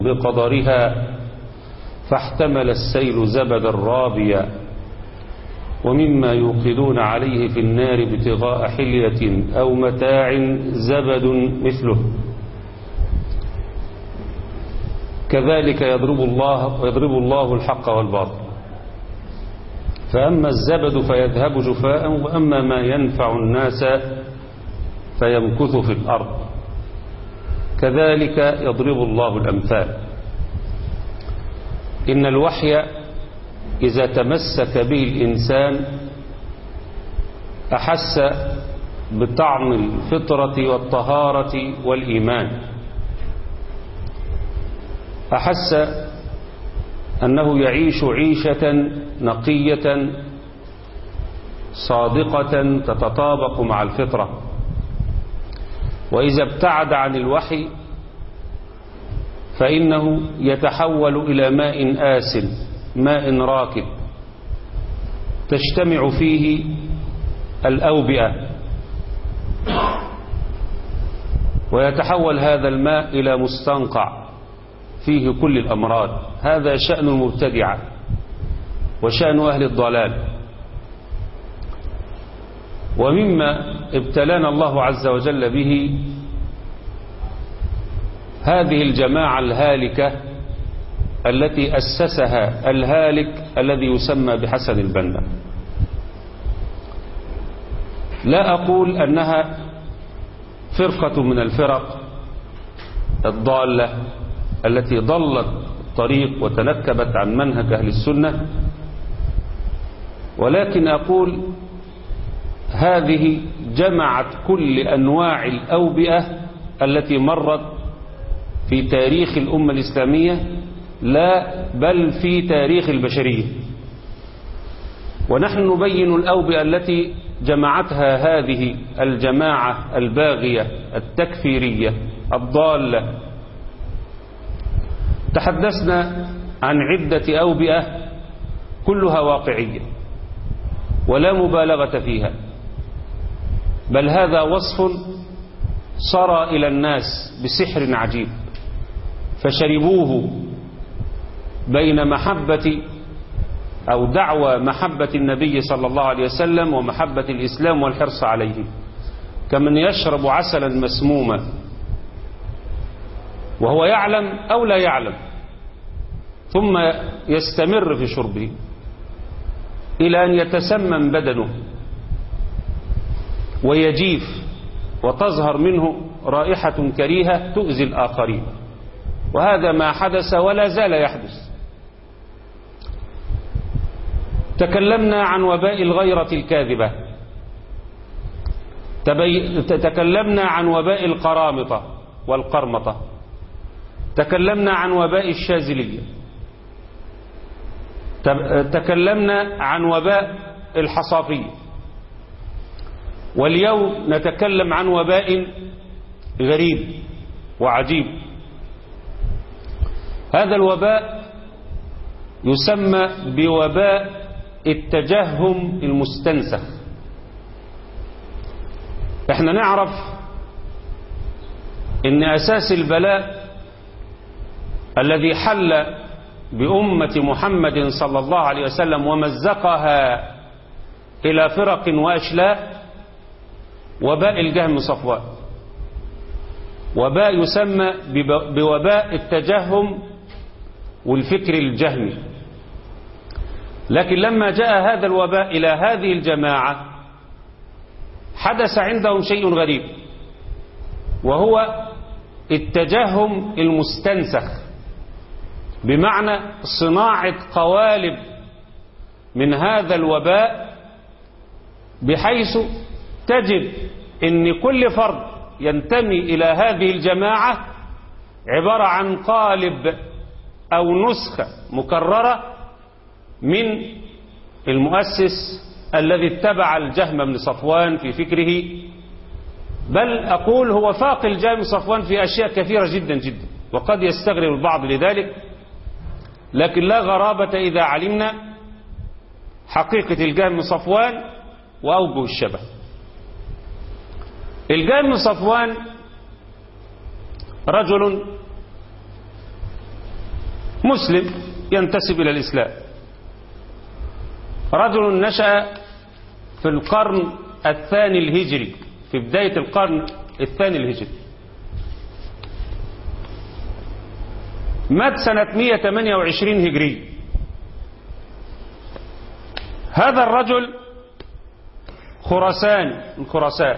بقدرها فاحتمل السيل زبدا رابيا ومما يوقدون عليه في النار ابتغاء حلية أو متاع زبد مثله كذلك يضرب الله الحق والباطل فأما الزبد فيذهب جفاء وأما ما ينفع الناس فيمكث في الأرض كذلك يضرب الله الأمثال. إن الوحي إذا تمسك به الإنسان أحس بطعم الفطرة والطهارة والإيمان، أحس أنه يعيش عيشة نقية صادقة تتطابق مع الفطرة. وإذا ابتعد عن الوحي فإنه يتحول إلى ماء آسن، ماء راكد تجتمع فيه الأوبئة، ويتحول هذا الماء إلى مستنقع فيه كل الأمراض. هذا شأن المبتدعة وشأن أهل الضلال. ومما ابتلانا الله عز وجل به هذه الجماعة الهالكة التي أسسها الهالك الذي يسمى بحسن البنا. لا أقول أنها فرقة من الفرق الضالة التي ضلت الطريق وتنكبت عن منهج أهل السنة، ولكن أقول هذه جمعت كل أنواع الأوبئة التي مرت في تاريخ الأمة الإسلامية، لا بل في تاريخ البشرية. ونحن نبين الأوبئة التي جمعتها هذه الجماعة الباغية التكفيرية الضالة. تحدثنا عن عدة أوبئة كلها واقعية ولا مبالغة فيها، بل هذا وصف صار إلى الناس بسحر عجيب فشربوه بين محبة أو دعوى محبة النبي صلى الله عليه وسلم ومحبة الإسلام والحرص عليه، كمن يشرب عسلا مسموما وهو يعلم أو لا يعلم، ثم يستمر في شربه إلى أن يتسمم بدنه ويجيف وتظهر منه رائحة كريهة تؤذي الآخرين. وهذا ما حدث ولا زال يحدث. تكلمنا عن وباء الغيرة الكاذبة، تكلمنا عن وباء القرامطة والقرمطة، تكلمنا عن وباء الشاذلية، تكلمنا عن وباء الحصافية، واليوم نتكلم عن وباء غريب وعجيب. هذا الوباء يسمى بوباء التجهم المستنسخ. احنا نعرف ان اساس البلاء الذي حل بأمة محمد صلى الله عليه وسلم ومزقها إلى فرق وأشلاء وباء الجهم صفوان، وباء يسمى بوباء التجهم والفكر الجهمي. لكن لما جاء هذا الوباء إلى هذه الجماعة حدث عندهم شيء غريب، وهو التجهم المستنسخ، بمعنى صناعة قوالب من هذا الوباء، بحيث تجد ان كل فرد ينتمي الى هذه الجماعة عبارة عن قالب او نسخة مكررة من المؤسس الذي اتبع الجهم بن صفوان في فكره، بل أقول هو فاق الجهم بن صفوان في أشياء كثيرة جدا جدا، وقد يستغرب البعض لذلك، لكن لا غرابة إذا علمنا حقيقة الجهم بن صفوان وأوجه الشبه. الجهم بن صفوان رجل مسلم ينتسب إلى الإسلام، رجل نشأ في القرن الثاني الهجري، في بداية القرن الثاني الهجري، مات سنة 128 هجري. هذا الرجل خراساني من خراسان،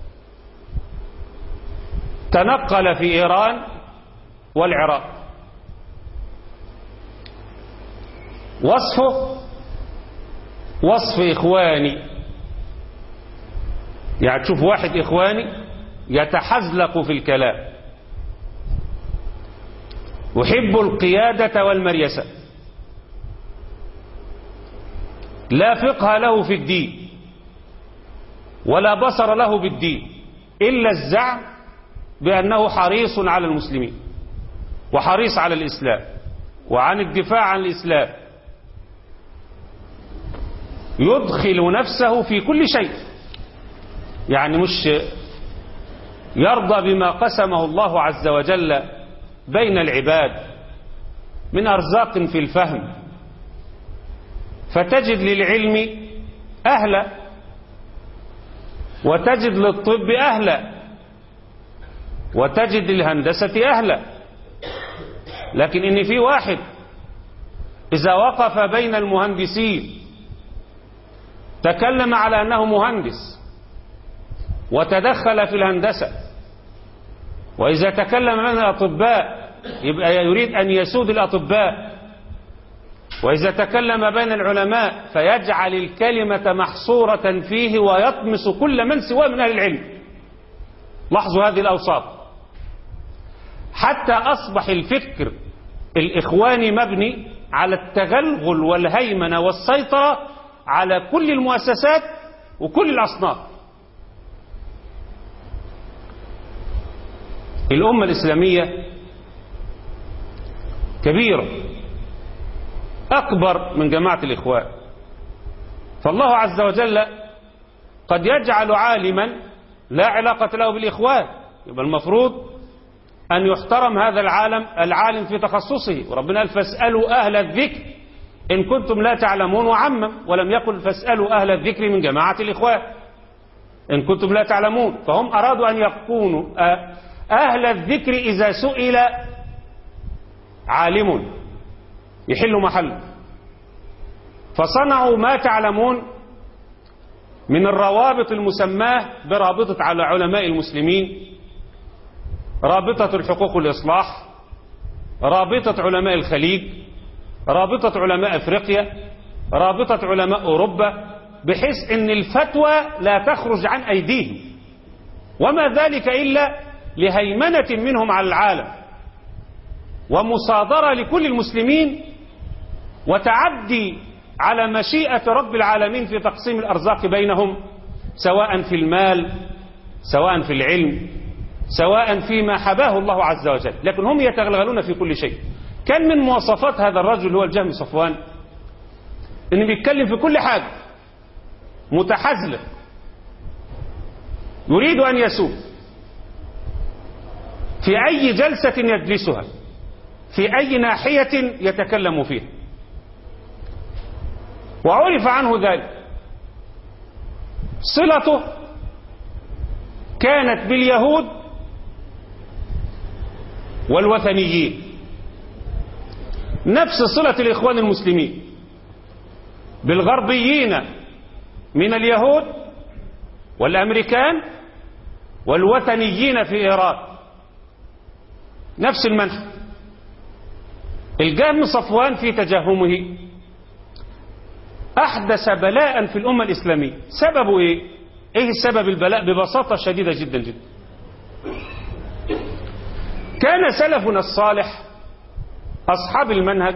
تنقل في إيران والعراق. وصفه وصف إخواني، يعني تشوف واحد إخواني يتحزلق في الكلام، يحب القيادة والمريسة، لا فقه له في الدين ولا بصر له بالدين إلا الزعم بأنه حريص على المسلمين وحريص على الإسلام وعن الدفاع عن الإسلام، يدخل نفسه في كل شيء، يعني مش يرضى بما قسمه الله عز وجل بين العباد من أرزاق في الفهم، فتجد للعلم أهلا وتجد للطب أهلا وتجد للهندسة أهلا، لكن إن في واحد إذا وقف بين المهندسين تكلم على أنه مهندس وتدخل في الهندسة، وإذا تكلم عن الأطباء يبقى يريد أن يسود الأطباء، وإذا تكلم بين العلماء فيجعل الكلمة محصورة فيه ويطمس كل من سواه من أهل العلم. لاحظوا هذه الأوصاف، حتى أصبح الفكر الإخواني مبني على التغلغل والهيمنة والسيطرة على كل المؤسسات وكل الأصناف. الأمة الإسلامية كبيرة، أكبر من جماعة الإخوان، فالله عز وجل قد يجعل عالما لا علاقة له بالإخوان، يبقى المفروض أن يحترم هذا العالم في تخصصه، وربنا قال فاسألوا أهل الذكر إن كنتم لا تعلمون، وعمم ولم يقل فاسألوا أهل الذكر من جماعة الإخوان إن كنتم لا تعلمون، فهم أرادوا أن يكونوا أهل الذكر إذا سئل عالم يحل محله، فصنعوا ما تعلمون من الروابط المسماة برابطة على علماء المسلمين، رابطة الحقوق والإصلاح، رابطة علماء الخليج، رابطة علماء أفريقيا، رابطة علماء أوروبا، بحيث أن الفتوى لا تخرج عن أيديهم، وما ذلك إلا لهيمنة منهم على العالم ومصادرة لكل المسلمين وتعدي على مشيئة رب العالمين في تقسيم الأرزاق بينهم، سواء في المال سواء في العلم سواء فيما حباه الله عز وجل، لكن هم يتغلغلون في كل شيء. كان من مواصفات هذا الرجل هو الجهم صفوان إنه بيتكلم في كل حاجة، متحزلق، يريد أن يسوق في أي جلسة يجلسها، في أي ناحية يتكلم فيها، وعرف عنه ذلك. صلته كانت باليهود والوثنيين، نفس صلة الإخوان المسلمين بالغربيين من اليهود والأمريكان والوثنيين في إيران، نفس المنهج. الجهم صفوان في تجهمه أحدث بلاء في الأمة الإسلامية. سببه إيه؟ إيه السبب البلاء؟ ببساطة شديدة جدا جدا. كان سلفنا الصالح أصحاب المنهج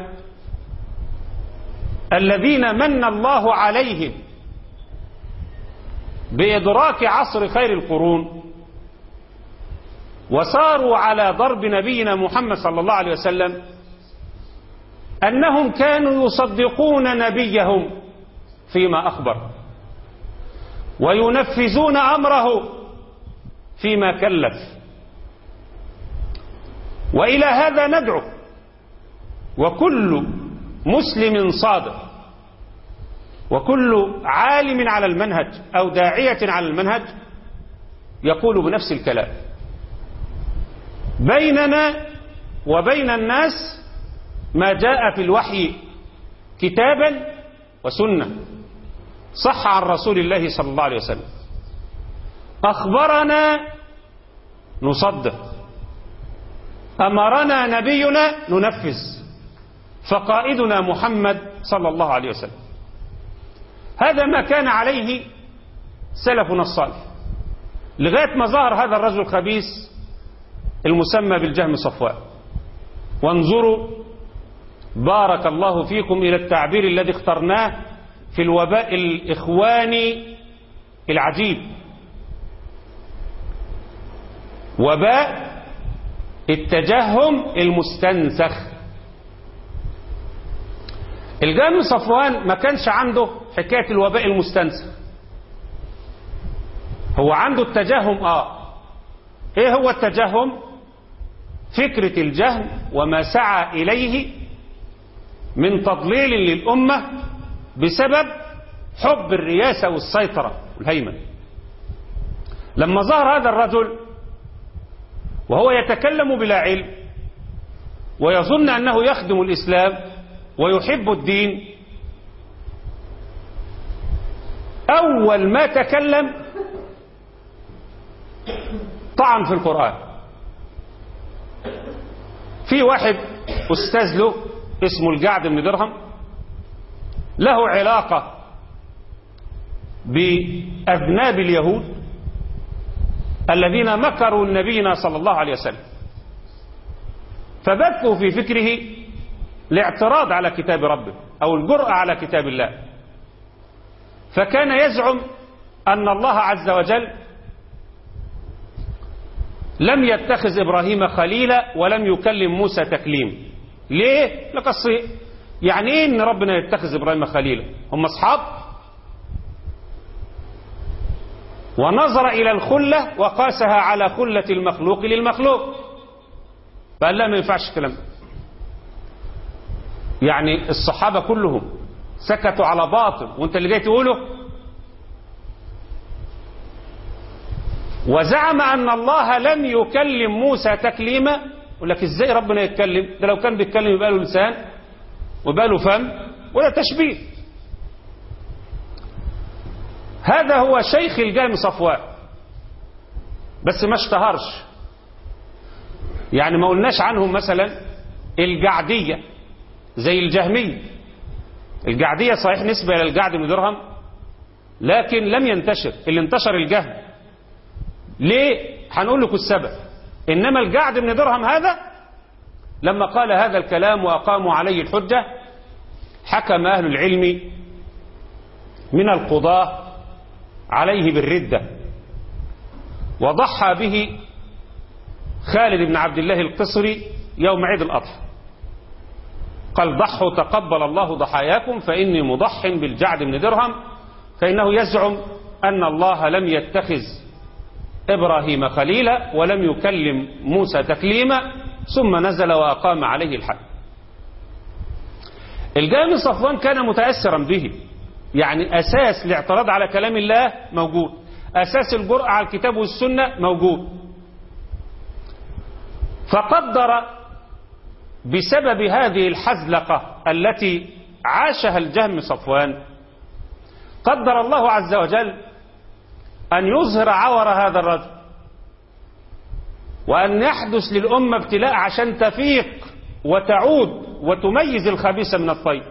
الذين من الله عليهم بإدراك عصر خير القرون وصاروا على ضرب نبينا محمد صلى الله عليه وسلم، أنهم كانوا يصدقون نبيهم فيما أخبر وينفذون أمره فيما كلف، وإلى هذا ندعو، وكل مسلم صادق وكل عالم على المنهج أو داعية على المنهج يقول بنفس الكلام. بيننا وبين الناس ما جاء في الوحي كتابا وسنة صح عن رسول الله صلى الله عليه وسلم، أخبرنا نصدق، أمرنا نبينا ننفذ، فقائدنا محمد صلى الله عليه وسلم. هذا ما كان عليه سلفنا الصالح لغاية ما ظهر هذا الرجل الخبيث المسمى بالجهم صفوان. وانظروا بارك الله فيكم إلى التعبير الذي اخترناه في الوباء الإخواني العجيب، وباء التجهم المستنسخ. الجهم صفوان ما كانش عنده حكاية الوباء المستنسخ، هو عنده التجهم. ايه هو التجهم؟ فكرة الجهم وما سعى إليه من تضليل للأمة بسبب حب الرياسة والسيطرة والهيمنة. لما ظهر هذا الرجل وهو يتكلم بلا علم ويظن أنه يخدم الإسلام ويحب الدين، أول ما تكلم طعن في القرآن. في واحد أستاذ له اسمه الجعد بن درهم، له علاقة بأذناب اليهود الذين مكروا نبينا صلى الله عليه وسلم، فبثوا في فكره الاعتراض على كتاب ربه أو الجرأة على كتاب الله. فكان يزعم أن الله عز وجل لم يتخذ إبراهيم خليلا ولم يكلم موسى تكليم. ليه؟ لقصي يعني إيه إن ربنا يتخذ إبراهيم خليلا؟ هم أصحاب. ونظر إلى الخلة وقاسها على خلة المخلوق للمخلوق، فقال لا ما ينفعش الكلام. يعني الصحابة كلهم سكتوا على باطل وانت اللي جاي تقوله. وزعم أن الله لم يكلم موسى تكليما. يقول لك ازاي ربنا يتكلم؟ ده لو كان بيتكلم يبقى له لسان ويبقى له فم ولا تشبيه. هذا هو شيخ الجهم صفوان، بس ما اشتهرش. يعني ما قلناش عنهم مثلا الجعدية زي الجهمية. الجعدية صحيح نسبة إلى الجعد بن درهم، لكن لم ينتشر. اللي انتشر الجهم. ليه؟ هنقول لكم السبب. إنما الجعد بن درهم هذا لما قال هذا الكلام وأقاموا عليه الحجة، حكم أهل العلم من القضاة عليه بالردة، وضحى به خالد بن عبد الله القصري يوم عيد الأضحى. قال ضحوا تقبل الله ضحاياكم فإني مضح بالجعد بن درهم، فإنه يزعم أن الله لم يتخذ إبراهيم خليلا ولم يكلم موسى تكليما، ثم نزل وأقام عليه الحد. الجهم صفوان كان متأثرا به، يعني أساس الاعتراض على كلام الله موجود، أساس الجرأة على الكتاب والسنة موجود. فقدر بسبب هذه الحزلقة التي عاشها الجهم صفوان، قدر الله عز وجل أن يظهر عور هذا الرجل، وأن يحدث للأمة ابتلاء عشان تفيق وتعود وتميز الخبيث من الطيب.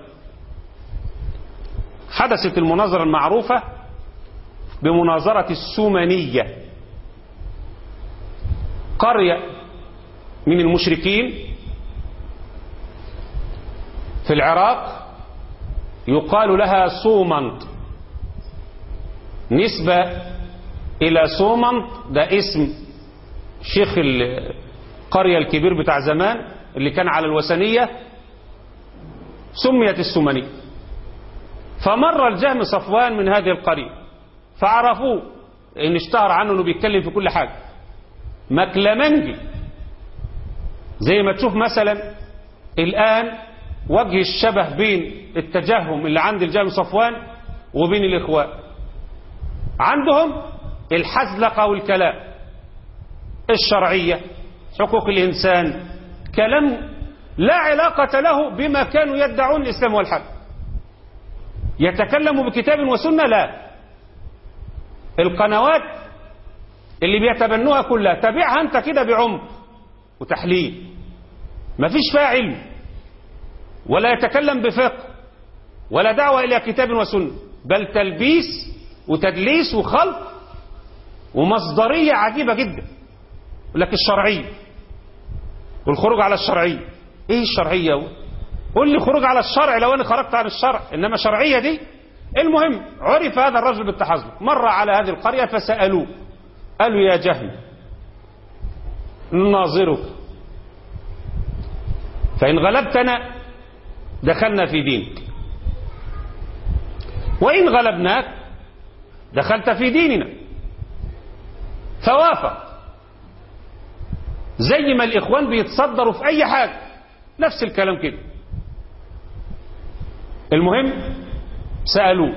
حدثت المناظرة المعروفة بمناظرة السومنية، قرية من المشركين في العراق يقال لها صومنط، نسبة إلى صومنط، ده اسم شيخ القرية الكبير بتاع زمان اللي كان على الوثنية، سميت السومنية. فمر الجهم صفوان من هذه القرية فعرفوه، إن اشتهر عنه إنه بيتكلم في كل حاجة، مكلمنجي. زي ما تشوف مثلا الآن وجه الشبه بين التجهم اللي عند الجهم صفوان وبين الإخوان. عندهم الحزلقة والكلام، الشرعية، حقوق الإنسان، كلام لا علاقة له بما كانوا يدعون الإسلام والحق. يتكلم بكتاب وسنة؟ لا. القنوات اللي بيتبنوها كلها تابعها أنت كده بعمق وتحليل، ما فيش فيها علم ولا يتكلم بفقه ولا دعوة إلى كتاب وسنة، بل تلبيس وتدليس وخلط ومصدرية عجيبة جدا. يقول لك الشرعية والخروج على الشرعية. ايه الشرعية؟ قول لي خروج على الشرع لو انا خرجت عن الشرع، انما شرعية دي. المهم عرف هذا الرجل بالتحزب، مر على هذه القرية فسألوه، قالوا يا جهم نناظرك، فإن غلبتنا دخلنا في دينك، وإن غلبناك دخلت في ديننا. فوافق، زي ما الإخوان بيتصدروا في أي حاجة، نفس الكلام كده. المهم سألوه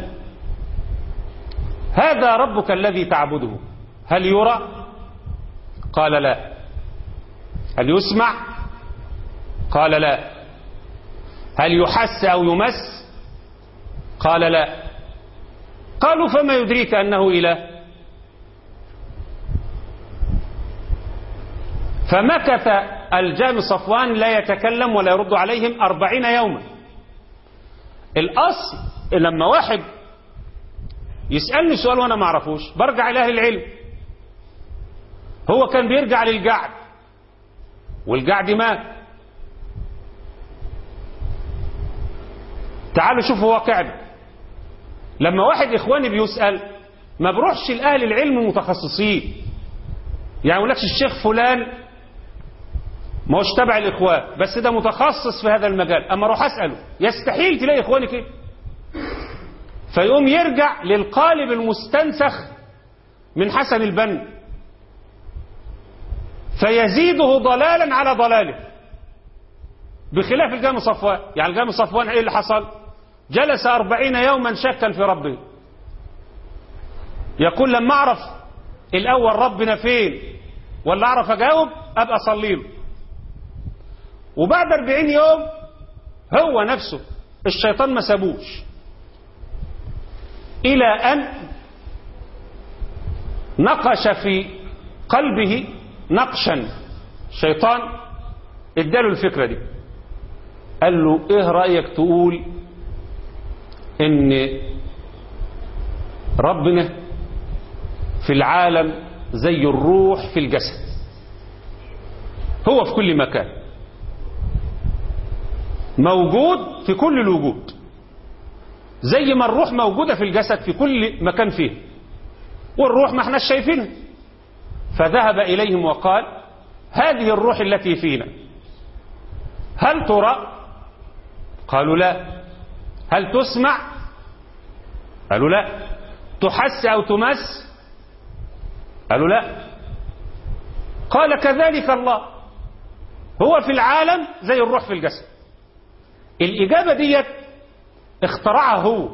هذا ربك الذي تعبده هل يرى؟ قال لا. هل يسمع؟ قال لا. هل يحس أو يمس؟ قال لا. قالوا فما يدريك أنه إله؟ فمكث الجهم صفوان لا يتكلم ولا يرد عليهم 40 يوما. الأصل لما واحد يسألني سؤال وأنا ما أعرفوش برجع إلى أهل العلم. هو كان بيرجع للجعد، والجعد مات. تعالوا شوفوا واقعنا. لما واحد إخواني بيسأل ما بروحش لأهل العلم المتخصصين، يعني يقول لكش الشيخ فلان ما هوش تبع الإخوان بس ده متخصص في هذا المجال، أما أروح أسأله يستحيل تلاقي إخواني كده. فيقوم يرجع للقالب المستنسخ من حسن البنا فيزيده ضلالا على ضلاله، بخلاف الجهم صفوان. يعني الجهم صفوان ايه اللي حصل؟ جلس 40 يوما شاكا في ربه، يقول لما اعرف الاول ربنا فين ولا اعرف اجاوب ابقى اصلي له. وبعد 40 يوم هو نفسه الشيطان ما سابوش، الى ان نقش في قلبه نقشا. الشيطان اداله الفكرة دي، قال له ايه رأيك تقول ان ربنا في العالم زي الروح في الجسد، هو في كل مكان موجود في كل الوجود، زي ما الروح موجودة في الجسد في كل مكان فيه، والروح ما احناش شايفينها. فذهب إليهم وقال هذه الروح التي فينا هل ترى؟ قالوا لا. هل تسمع؟ قالوا لا. تحس أو تمس؟ قالوا لا. قال كذلك الله، هو في العالم زي الروح في الجسد. الإجابة ديت اخترعها هو،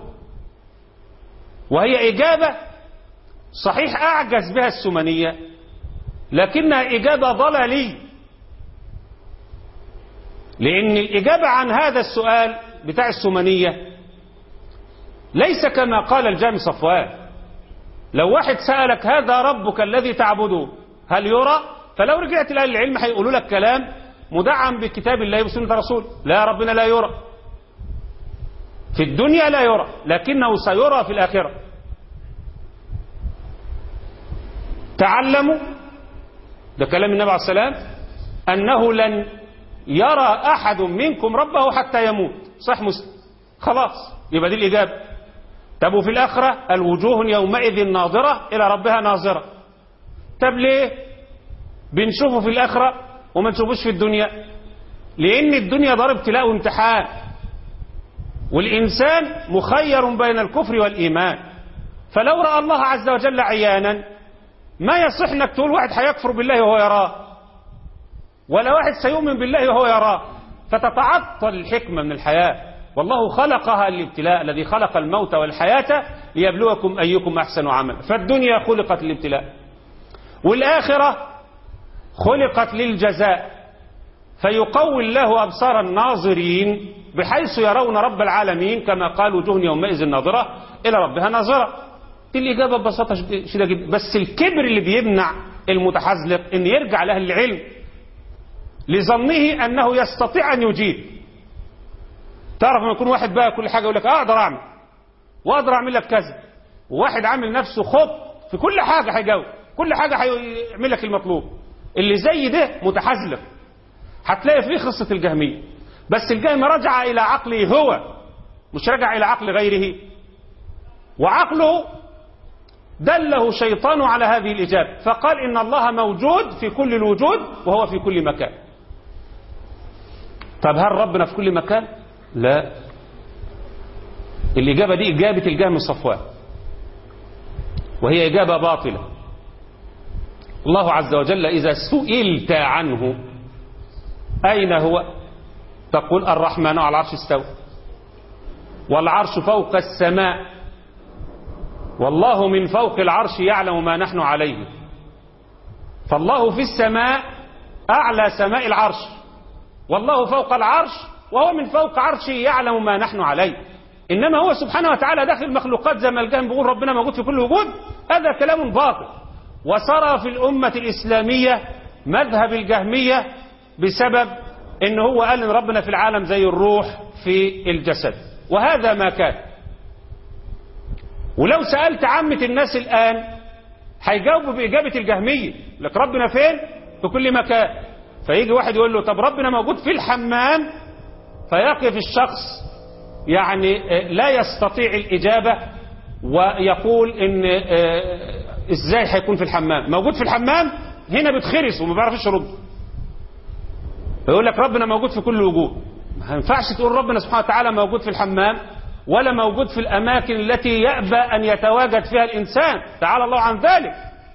وهي إجابة صحيح أعجز بها السمنية، لكنها إجابة ضلالية، لأن الإجابة عن هذا السؤال بتاع السمنية ليس كما قال الجهم صفوان. لو واحد سألك هذا ربك الذي تعبده هل يرى؟ فلو رجعت لأهل العلم هيقولوا لك كلام مدعم بكتاب الله وسنة رسوله. لا، ربنا لا يرى في الدنيا، لا يرى، لكنه سيرى في الآخرة. تعلموا، ده كلام النبي عليه السلام، أنه لن يرى أحد منكم ربه حتى يموت. صح مسلم. خلاص، يبقى دي الإجابة. طب وفي الآخرة الوجوه يومئذ ناظرة إلى ربها ناظرة. طب ليه بنشوفه في الآخرة وما نشوفوش في الدنيا؟ لأن الدنيا دار ابتلاء وامتحان، والإنسان مخير بين الكفر والإيمان. فلو رأى الله عز وجل عيانا ما يصح انك تقول واحد هيكفر بالله وهو يراه، ولا واحد سيؤمن بالله وهو يراه. فتتعطل الحكمة من الحياة. والله خلقها للابتلاء، الذي خلق الموت والحياة ليبلوكم أيكم أحسن عملا. فالدنيا خلقت للابتلاء، والآخرة خلقت للجزاء، فيقوي الله أبصار الناظرين بحيث يرون رب العالمين كما قال وجوه يومئذ ناظرة إلى ربها ناظرة. دي الإجابة ببساطة شديدة جدا. بس الكبر اللي بيمنع المتحزلق إن يرجع لأهل العلم لظنه أنه يستطيع أن يجيب. تعرف لما يكون واحد بقى كل حاجة يقول لك أقدر أعمل وأقدر أعمل لك كذا، وواحد عامل نفسه خط في كل حاجة هيجاوب، كل حاجة هيعمل لك المطلوب. اللي زي ده متحزلق. هتلاقي فيه قصة الجهمية، بس الجهم رجع إلى عقله هو، مش رجع إلى عقل غيره، وعقله دله شيطان على هذه الإجابة، فقال إن الله موجود في كل الوجود وهو في كل مكان. طب هل ربنا في كل مكان؟ لا. الإجابة دي إجابة الجهم صفوان، وهي إجابة باطلة. الله عز وجل إذا سئلت عنه أين هو تقول الرحمن على العرش استوى، والعرش فوق السماء، والله من فوق العرش يعلم ما نحن عليه. فالله في السماء أعلى سماء العرش، والله فوق العرش وهو من فوق عرشه يعلم ما نحن عليه. إنما هو سبحانه وتعالى داخل المخلوقات زي ما الجهم بيقول ربنا موجود في كل وجود. هذا كلام باطل، وصار في الأمة الإسلامية مذهب الجهمية بسبب إن هو قال إن ربنا في العالم زي الروح في الجسد، وهذا ما كان. ولو سألت عامة الناس الآن هيجاوبوا بإجابة الجهمية، لك ربنا فين؟ في كل مكان. فيجي واحد يقول له طب ربنا موجود في الحمام، فيقف الشخص يعني لا يستطيع الإجابة ويقول إن إزاي هيكون في الحمام؟ موجود في الحمام هنا بتخرس وما بيعرفش يرد. يقول لك ربنا موجود في كل وجود. ما ينفعش تقول ربنا سبحانه وتعالى موجود في الحمام ولا موجود في الأماكن التي يأبى أن يتواجد فيها الإنسان، تعالى الله عن ذلك.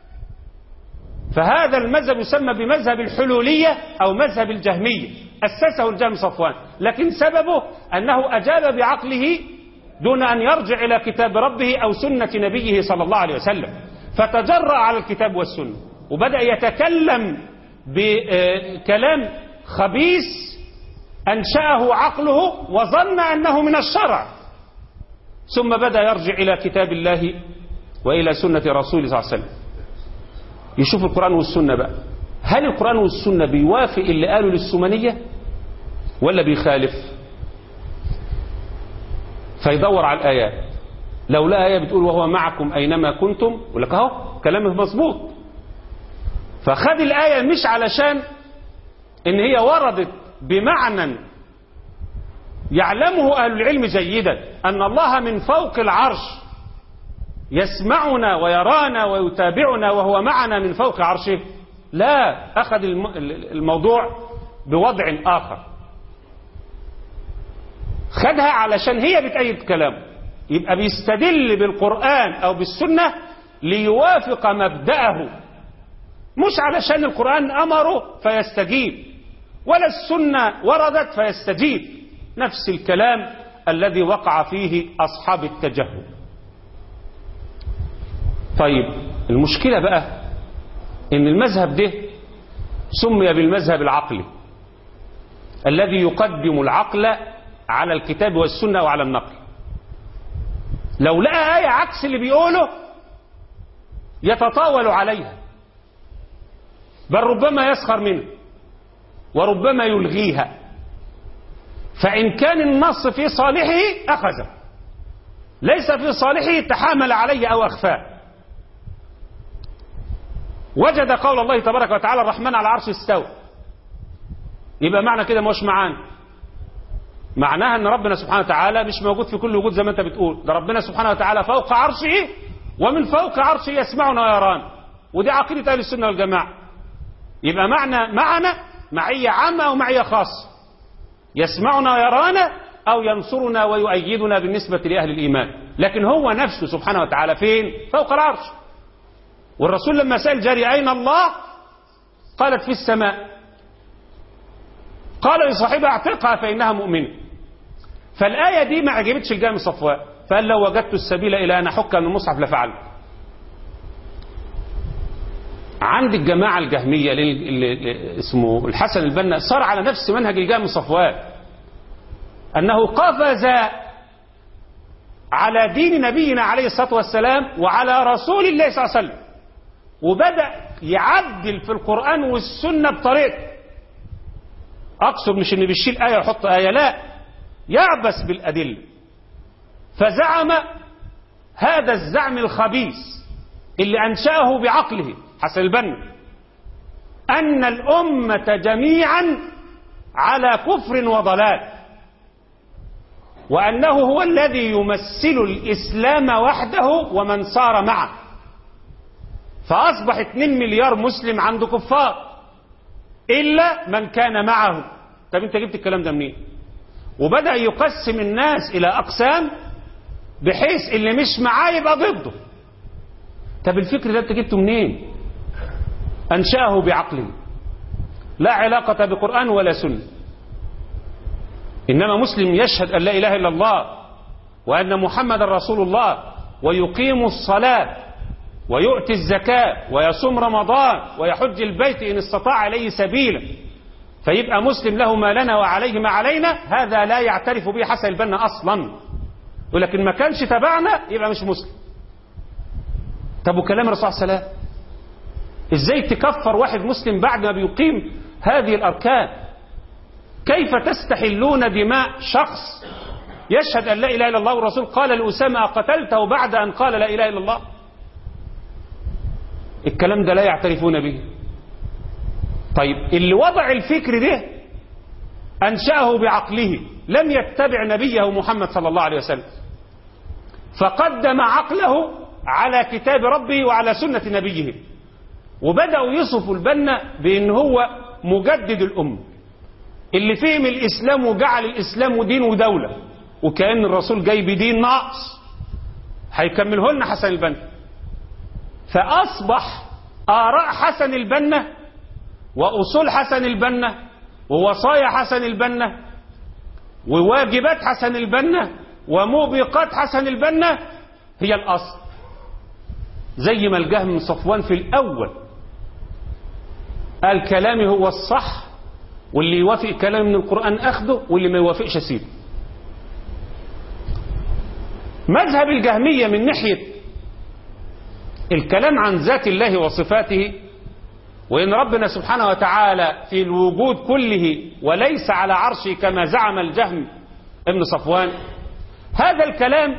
فهذا المذهب يسمى بمذهب الحلولية أو مذهب الجهمية، أسسه الجهم صفوان، لكن سببه أنه أجاب بعقله دون أن يرجع إلى كتاب ربه أو سنة نبيه صلى الله عليه وسلم، فتجرأ على الكتاب والسنة وبدأ يتكلم بكلام خبيث أنشأه عقله وظن أنه من الشرع، ثم بدأ يرجع إلى كتاب الله وإلى سنة رسوله صلى الله عليه وسلم، يشوف القرآن والسنة بقى. هل القرآن والسنة بيوافق اللي قالوا للسمنية ولا بيخالف؟ فيدور على الآيات، لو لا آية بتقول وهو معكم أينما كنتم يقول لك أهو كلامه مظبوط. فخد الآية مش علشان إن هي وردت بمعنى يعلمه أهل العلم جيدا أن الله من فوق العرش يسمعنا ويرانا ويتابعنا وهو معنا من فوق عرشه، لا، أخذ الموضوع بوضع آخر، خدها علشان هي بتأيد كلامه، يبقى بيستدل بالقرآن أو بالسنة ليوافق مبدأه، مش علشان القرآن أمره فيستجيب ولا السنة وردت فيستجيب. نفس الكلام الذي وقع فيه أصحاب التجهم. طيب المشكلة بقى إن المذهب ده سمي بالمذهب العقلي الذي يقدم العقل على الكتاب والسنة وعلى النقل. لو لقى آية عكس اللي بيقوله يتطاول عليها، بل ربما يسخر منه وربما يلغيها، فإن كان النص في صالحه أخذه، ليس في صالحه تحامل عليه أو أخفاه. وجد قول الله تبارك وتعالى الرحمن على عرش استوى، يبقى معنى كده مش معانا، معناها ان ربنا سبحانه وتعالى مش موجود في كل وجود زي ما انت بتقول، ده ربنا سبحانه وتعالى فوق عرشه ومن فوق عرشه يسمعنا ويرانا، ودي عقيدة أهل السنة والجماعة. يبقى معنا معية عامة أو معية خاصة، يسمعنا ويرانا أو ينصرنا ويؤيدنا بالنسبة لأهل الإيمان، لكن هو نفسه سبحانه وتعالى فين؟ فوق العرش. والرسول لما سأل جاري أين الله قالت في السماء، قال لصاحبها اعتقها فإنها مؤمنة. فالآية دي ما عجبتش الجهم صفوان، فقال لو وجدت السبيل إلى أن أحك من المصحف لفعلت. عند الجماعة الجهمية اللي اسمه الحسن البنا صار على نفس منهج الجهم صفوان، أنه قفز على دين نبينا عليه الصلاة والسلام وعلى رسول الله صلى الله عليه وسلم، وبدأ يعدل في القرآن والسنة بطريقته. أقصد مش إن بيشيل آية ويحط آية، لا، يعبس بالأدلة. فزعم هذا الزعم الخبيث اللي أنشأه بعقله حسن البنا أن الأمة جميعا على كفر وضلال، وأنه هو الذي يمثل الإسلام وحده ومن صار معه. فأصبح 2 مليار مسلم عنده كفار إلا من كان معه. طب أنت جبت الكلام ده منين؟ وبدأ يقسم الناس إلى أقسام بحيث اللي مش معاه يبقى ضده. طب الفكر ده أنت جبته منين؟ أنشأه بعقله، لا علاقة بقرآن ولا سنة. إنما مسلم يشهد أن لا إله إلا الله وأن محمد رسول الله ويقيم الصلاة ويؤتي الزكاة ويصوم رمضان ويحج البيت إن استطاع إليه سبيلا، فيبقى مسلم له ما لنا وعليه ما علينا. هذا لا يعترف به حسن البنا أصلا، ولكن ما كانش تبعنا يبقى مش مسلم. طب وكلام الرسول صلى الله عليه وسلم ازاي تكفر واحد مسلم بعد ما بيقيم هذه الأركان؟ كيف تستحلون دماء شخص يشهد أن لا إله إلا الله والرسول قال لأسامة قتلته بعد أن قال لا إله إلا الله؟ الكلام ده لا يعترفون به. طيب اللي وضع الفكر ده أنشأه بعقله، لم يتبع نبيه محمد صلى الله عليه وسلم، فقدم عقله على كتاب ربه وعلى سنة نبيه، وبدأوا يصفوا البنا بأن هو مجدد الأمة اللي فهم الإسلام وجعل الإسلام دين ودولة، وكأن الرسول جاي بدين ناقص هيكمله لنا حسن البنا. فأصبح آراء حسن البنا وأصول حسن البنا ووصايا حسن البنا وواجبات حسن البنا وموبقات حسن البنا هي الأصل، زي ما الجهم صفوان في الأول قال كلامي هو الصح، واللي يوافق كلام من القرآن أخده واللي ما يوافقش أسيبه. مذهب الجهمية من ناحية الكلام عن ذات الله وصفاته، وإن ربنا سبحانه وتعالى في الوجود كله وليس على عرشه كما زعم الجهم ابن صفوان، هذا الكلام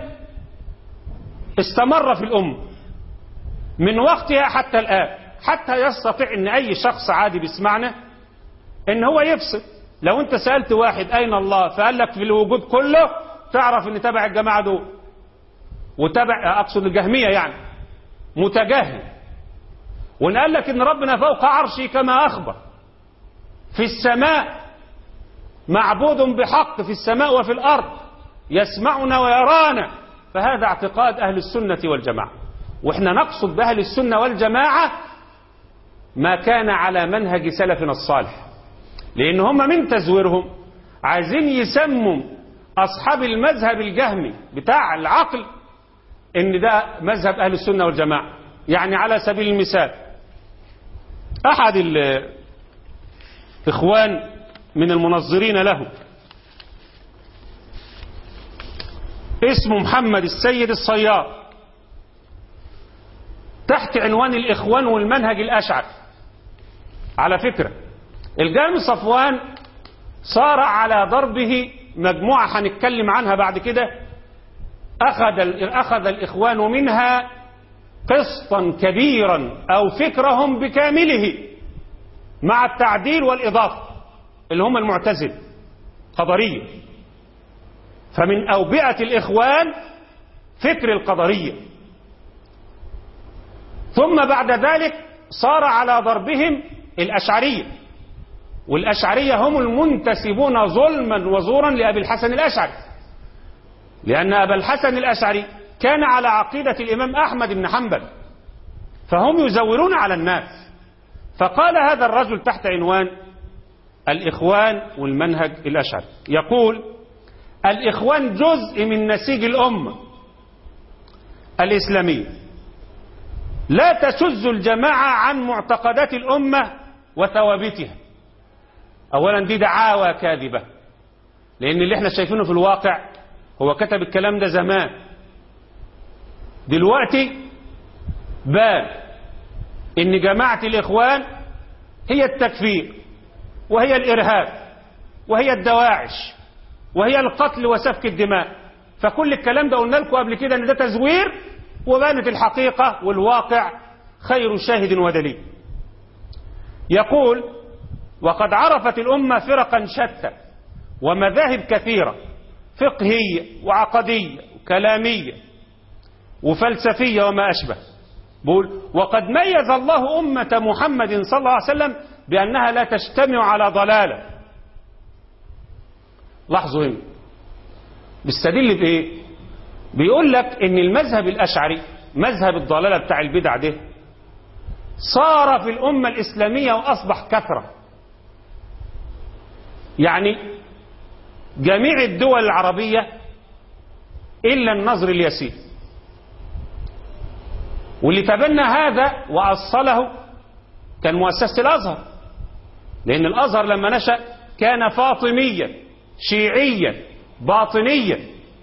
استمر في الأمة من وقتها حتى الآن، حتى يستطيع ان اي شخص عادي بيسمعنا ان هو يفصل. لو انت سألت واحد اين الله فقال لك في الوجود كله، تعرف ان تبع الجماعة دول، وتبع اقصد الجهمية يعني متجاهل. وان قال لك ان ربنا فوق عرشه كما اخبر، في السماء معبود بحق، في السماء وفي الارض، يسمعنا ويرانا، فهذا اعتقاد اهل السنة والجماعة. واحنا نقصد باهل السنة والجماعة ما كان على منهج سلفنا الصالح، لان هم من تزويرهم عايزين يسموا اصحاب المذهب الجهمي بتاع العقل ان ده مذهب اهل السنة والجماعة. يعني على سبيل المثال احد الاخوان من المنظرين له اسمه محمد السيد الصياد، تحت عنوان الإخوان والمنهج الأشعري. على فكرة الجهم صفوان صار على ضربه مجموعة هنتكلم عنها بعد كده، أخذ الإخوان منها قسطا كبيرا أو فكرهم بكامله مع التعديل والإضافة اللي هم المعتزلة قدرية. فمن أوبئة الإخوان فكر القدرية، ثم بعد ذلك صار على ضربهم الأشعرية، والأشعرية هم المنتسبون ظلما وزورا لأبي الحسن الأشعري، لأن أبا الحسن الأشعري كان على عقيدة الإمام أحمد بن حنبل، فهم يزورون على الناس. فقال هذا الرجل تحت عنوان الإخوان والمنهج الأشعري. يقول الإخوان جزء من نسيج الأمة الإسلامية، لا تشذ الجماعة عن معتقدات الأمة وثوابتها. أولا دي دعاوى كاذبة، لأن اللي احنا شايفينه في الواقع هو كتب الكلام ده زمان، دلوقتي بان إن جماعة الإخوان هي التكفير وهي الإرهاب وهي الدواعش وهي القتل وسفك الدماء. فكل الكلام ده قلنا لكم قبل كده ان ده تزوير، وبانت الحقيقة والواقع خير شاهد ودليل. يقول وقد عرفت الأمة فرقا شتى ومذاهب كثيرة فقهية وعقدية وكلامية وفلسفية وما أشبه. بقول وقد ميز الله أمة محمد صلى الله عليه وسلم بأنها لا تجتمع على ضلالة. لاحظوا هنا بيستدل بإيه؟ بيقول لك إن المذهب الأشعري مذهب الضلالة بتاع البدع ده صار في الأمة الإسلامية وأصبح كثرة. يعني جميع الدول العربية إلا النظر اليسير، واللي تبنى هذا وأصله كان مؤسسة الأزهر، لأن الأزهر لما نشأ كان فاطميا شيعيا باطنيا،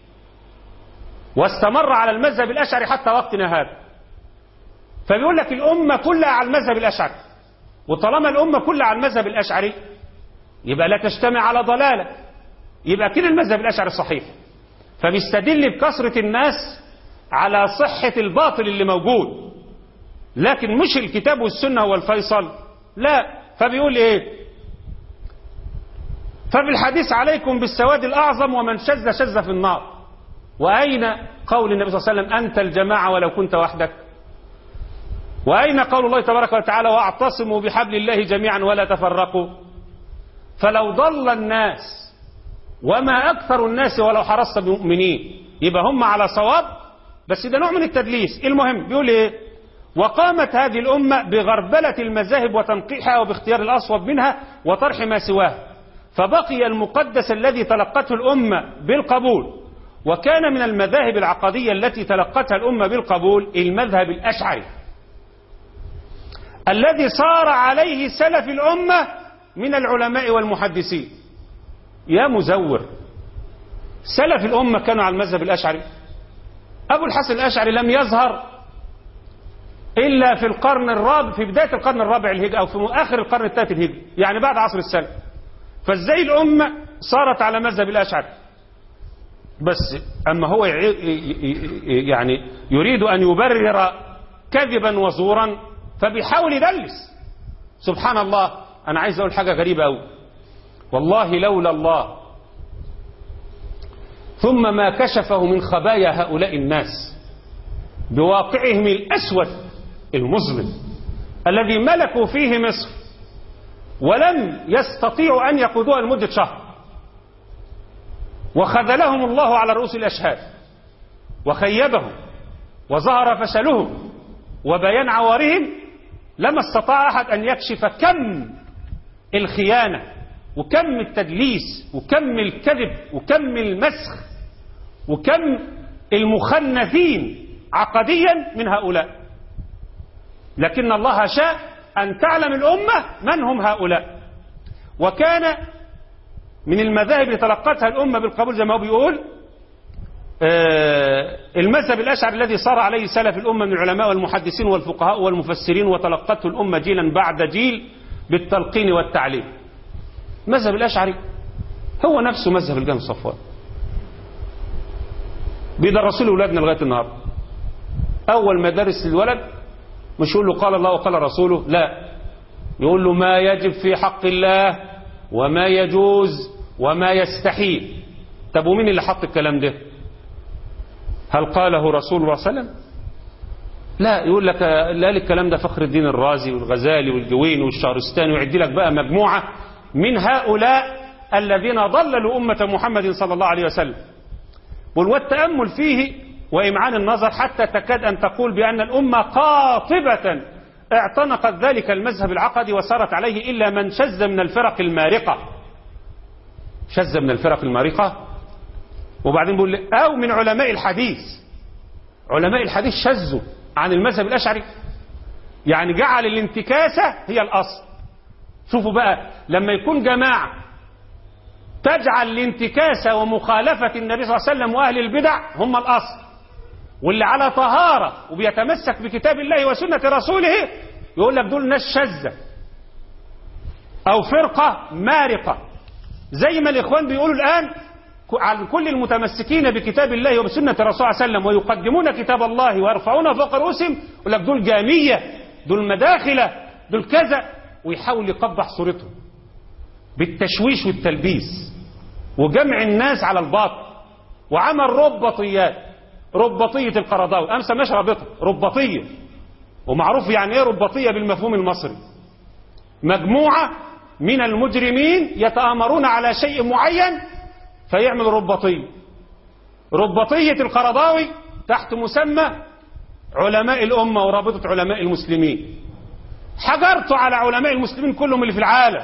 واستمر على المذهب الأشعري حتى وقتنا هذا. فبيقول لك الأمة كلها على المذهب الأشعري، وطالما الأمة كلها على المذهب الأشعري يبقى لا تجتمع على ضلالة، يبقى كده المذهب الأشعري صحيح. فبيستدل بكثرة الناس على صحة الباطل اللي موجود، لكن مش الكتاب والسنة هو الفيصل، لا. فبيقول ايه؟ ففي الحديث عليكم بالسواد الأعظم ومن شذ شذ في النار. وأين قول النبي صلى الله عليه وسلم أنت الجماعة ولو كنت وحدك؟ وأين قول الله تبارك وتعالى واعتصموا بحبل الله جميعا ولا تفرقوا؟ فلو ضل الناس وما أكثر الناس ولو حرصت بمؤمنين، يبقى هم على صواب، بس ده نوع من التدليس. المهم بيقول ايه؟ وقامت هذه الأمة بغربلة المذاهب وتنقيحها وباختيار الأصوب منها وطرح ما سواه، فبقي المقدس الذي تلقته الأمة بالقبول. وكان من المذاهب العقدية التي تلقتها الأمة بالقبول المذهب الأشعري الذي صار عليه سلف الأمة من العلماء والمحدثين. يا مزور، سلف الأمة كانوا على المذهب الأشعري. أبو الحسن الأشعري لم يظهر إلا في القرن الرابع، في بداية القرن الرابع الهجري أو في آخر القرن الثالث الهجري، يعني بعد عصر السلف. فازاي الأمة صارت على مذهب الأشعري؟ بس أما هو يعني يريد أن يبرر كذبا وزورا فبيحاول يدلس. سبحان الله، أنا عايز أقول حاجة غريبة أوي، والله لولا الله ثم ما كشفه من خبايا هؤلاء الناس بواقعهم الأسود المظلم الذي ملكوا فيه مصر ولم يستطيعوا أن يقودوها لمدة شهر، وخذلهم الله على رؤوس الأشهاد وخيبهم وظهر فشلهم وبيان عوارهم، لما استطاع أحد أن يكشف كم الخيانة وكم التدليس وكم الكذب وكم المسخ وكم المخنثين عقديا من هؤلاء. لكن الله شاء أن تعلم الأمة من هم هؤلاء. وكان من المذاهب اللي تلقتها الأمة بالقبول زي ما هو بيقول المذهب الأشعري الذي صار عليه سلف الأمة من العلماء والمحدثين والفقهاء والمفسرين، وتلقته الأمة جيلا بعد جيل بالتلقين والتعليم. مذهب الأشعري هو نفسه مذهب الجهم الصفوان، بيدرسوا له أولادنا لغاية النهارده. أول ما درس الولد مش يقول له قال الله وقال رسوله، لا، يقول له ما يجب في حق الله وما يجوز وما يستحيل. طب ومين اللي حط الكلام ده؟ هل قاله رسول الله صلى الله عليه وسلم؟ لا، يقول لك لا، الكلام ده فخر الدين الرازي والغزالي والجويني والشهرستاني، ويعد لك بقى مجموعة من هؤلاء الذين ضللوا أمة محمد صلى الله عليه وسلم. والتأمل فيه وإمعان النظر حتى تكاد أن تقول بأن الأمة قاطبة اعتنقت ذلك المذهب العقدي وسارت عليه إلا من شذ من الفرق المارقة. شذ من الفرق المارقة. وبعدين بيقول أو من علماء الحديث. علماء الحديث شذوا عن المذهب الأشعري، يعني جعل الانتكاسة هي الأصل. شوفوا بقى لما يكون جماعة تجعل الانتكاسة ومخالفة النبي صلى الله عليه وسلم وأهل البدع هم الأصل، واللي على طهارة وبيتمسك بكتاب الله وسنة رسوله يقول لك دول ناس شاذة أو فرقة مارقة. زي ما الإخوان بيقولوا الآن عن كل المتمسكين بكتاب الله وبسنة الرسول صلى الله عليه وسلم ويقدمون كتاب الله ويرفعون فوق رؤوسهم، يقول لك دول جامية، دول مداخلة، دول كذا، ويحاول يقبح صورتهم بالتشويش والتلبيس وجمع الناس على الباطل. وعمل رباطيات، رباطية القرضاوي، أمس مش رابطة، رباطية، ومعروف يعني ايه رباطية بالمفهوم المصري، مجموعة من المجرمين يتآمرون على شيء معين فيعمل رباطية. رباطية القرضاوي تحت مسمى علماء الأمة ورابطة علماء المسلمين. حجرتوا على علماء المسلمين كلهم اللي في العالم،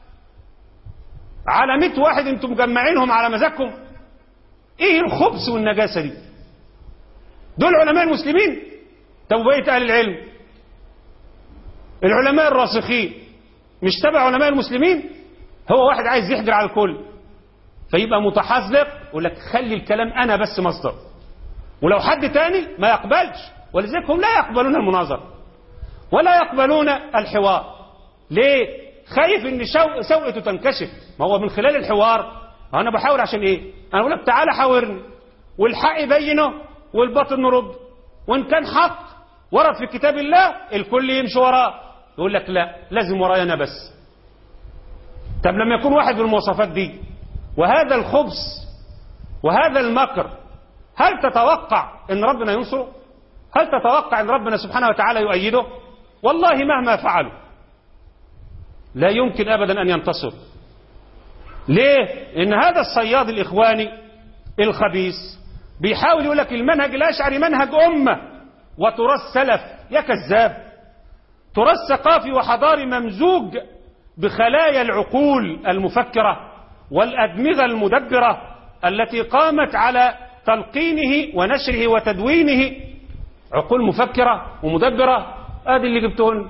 على 100 واحد انتم مجمعينهم على مزاجكم. ايه الخبث والنجاسة دي؟ دول علماء المسلمين. طب وبقية أهل العلم العلماء الراسخين مش تبع علماء المسلمين؟ هو واحد عايز يحجر على الكل فيبقى متحذق يقول لك خلي الكلام أنا بس مصدر، ولو حد تاني ما يقبلش. ولذلك هم لا يقبلون المناظرة ولا يقبلون الحوار. ليه؟ خايف ان سوءته تنكشف. ما هو من خلال الحوار انا بحاور عشان ايه؟ انا اقول لك تعالى حاورني والحق يبينه والباطل نرد، وان كان حق ورد في كتاب الله الكل يمشي وراه. يقول لك لا، لازم ورايا انا بس. طب لما يكون واحد بالمواصفات دي وهذا الخبث وهذا المكر، هل تتوقع ان ربنا ينصره؟ هل تتوقع ان ربنا سبحانه وتعالى يؤيده؟ والله مهما فعلوا لا يمكن ابدا ان ينتصر. ليه؟ ان هذا الصياد الاخواني الخبيث بيحاول يقول لك المنهج الاشعري منهج امه وتراث سلف. يا كذاب، تراث ثقافي وحضاري ممزوج بخلايا العقول المفكره والادمغه المدبره التي قامت على تلقينه ونشره وتدوينه. عقول مفكره ومدبره، ادي اللي جبتهن.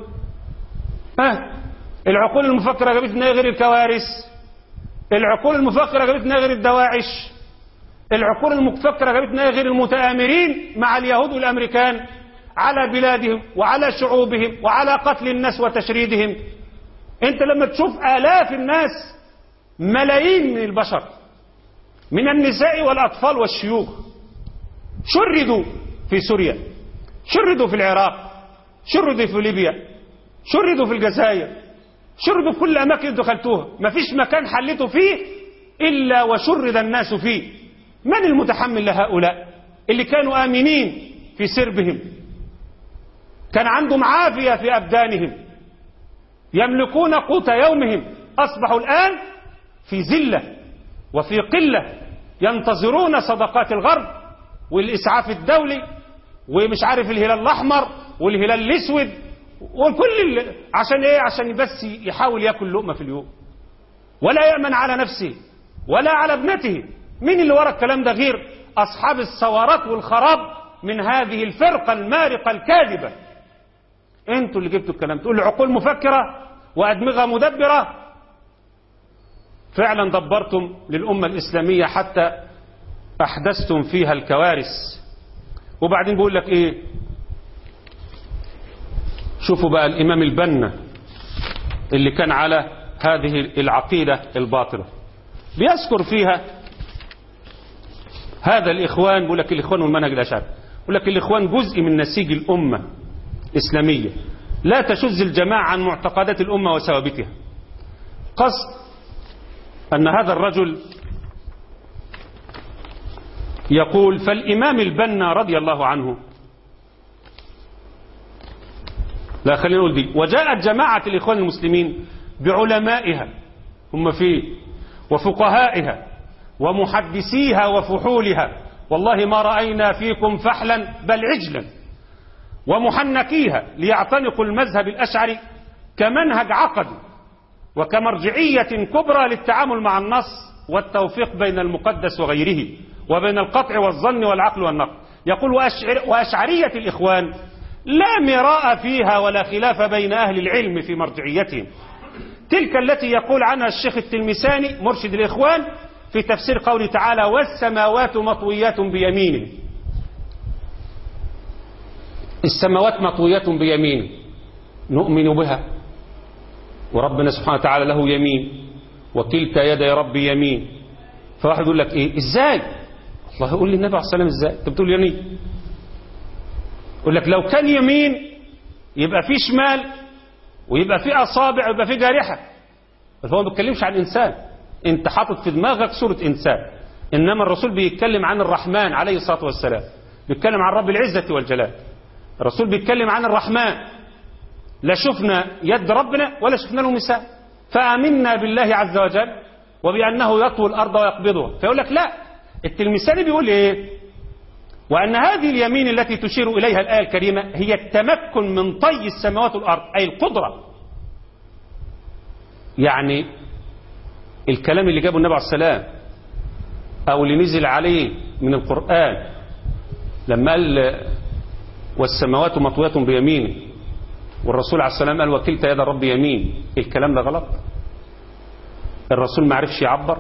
العقول المفكره جابت لنا غير الكوارث، العقول المفكره جابت لنا غير الدواعش، العقول المفكره جابت لنا غير المتآمرين مع اليهود والامريكان على بلادهم وعلى شعوبهم وعلى قتل الناس وتشريدهم. انت لما تشوف آلاف الناس، ملايين من البشر من النساء والأطفال والشيوخ شردوا في سوريا، شردوا في العراق، شردوا في ليبيا، شردوا في الجزائر، شردوا في كل أماكن دخلتوها، ما فيش مكان حلتوا فيه إلا وشرد الناس فيه. من المتحمل لهؤلاء اللي كانوا آمنين في سربهم، كان عندهم عافية في أبدانهم، يملكون قوت يومهم، أصبحوا الآن في ذلة وفي قلة، ينتظرون صدقات الغرب والإسعاف الدولي ومش عارف الهلال الأحمر والهلال الأسود وكل عشان إيه؟ عشان بس يحاول يأكل لقمة في اليوم، ولا يأمن على نفسه ولا على ابنته. مين اللي ورا الكلام ده غير أصحاب الثورات والخراب من هذه الفرقة المارقة الكاذبة؟ انتوا اللي جبتوا الكلام. تقول عقول مفكرة وأدمغة مدبرة. فعلا دبرتم للأمة الإسلامية حتى أحدثتم فيها الكوارث. وبعدين بيقول لك إيه؟ شوفوا بقى الإمام البنا اللي كان على هذه العقيدة الباطلة بيذكر فيها هذا الإخوان. بيقول لك الإخوان والمنهج الأشعري، بيقول لك الإخوان جزء من نسيج الأمة الإسلامية، لا تشذ الجماعة عن معتقدات الأمة وثوابتها. قصد أن هذا الرجل يقول: فالإمام البنا رضي الله عنه، لا خلينا نقول دي، وجاءت جماعة الإخوان المسلمين بعلمائها هم فيه وفقهائها ومحدثيها وفحولها، والله ما رأينا فيكم فحلا بل عجلا، ومحنكيها ليعتنقوا المذهب الأشعري كمنهج عقدي وكمرجعية كبرى للتعامل مع النص والتوفيق بين المقدس وغيره وبين القطع والظن والعقل والنقل. يقول وأشعرية الإخوان لا مراء فيها ولا خلاف بين أهل العلم في مرجعيتهم، تلك التي يقول عنها الشيخ التلمساني مرشد الإخوان في تفسير قوله تعالى والسماوات مطويات بيمينه. السماوات مطويات بيمينه نؤمن بها، وربنا سبحانه وتعالى له يمين وكلتا يدي ربي يمين. فواحد يقول لك ايه ازاي؟ الله يقول لي النبي عليه الصلاه والسلام ازاي؟ انت بتقول يمين. يقول لك لو كان يمين يبقى في شمال ويبقى في اصابع ويبقى في جارحه. فهو ما بيتكلمش عن انسان، انت حاطط في دماغك صوره انسان، انما الرسول بيتكلم عن الرحمن عليه الصلاه والسلام، بيتكلم عن رب العزه والجلال. الرسول بيتكلم عن الرحمن، لا شفنا يد ربنا ولا شفنا له مثال، فآمنا بالله عز وجل وبأنه يطوي الأرض ويقبضها. فيقول لك لا، التلمساني بيقول ايه؟ وأن هذه اليمين التي تشير إليها الآية الكريمة هي التمكن من طي السماوات والأرض، أي القدرة. يعني الكلام اللي جابه النبي عليه السلام أو اللي نزل عليه من القرآن لما قال والسماوات مطويات بيمينه، والرسول عليه السلام قال وكلتا يد ربي يمين، الكلام ده غلط؟ الرسول ما عرفش يعبر؟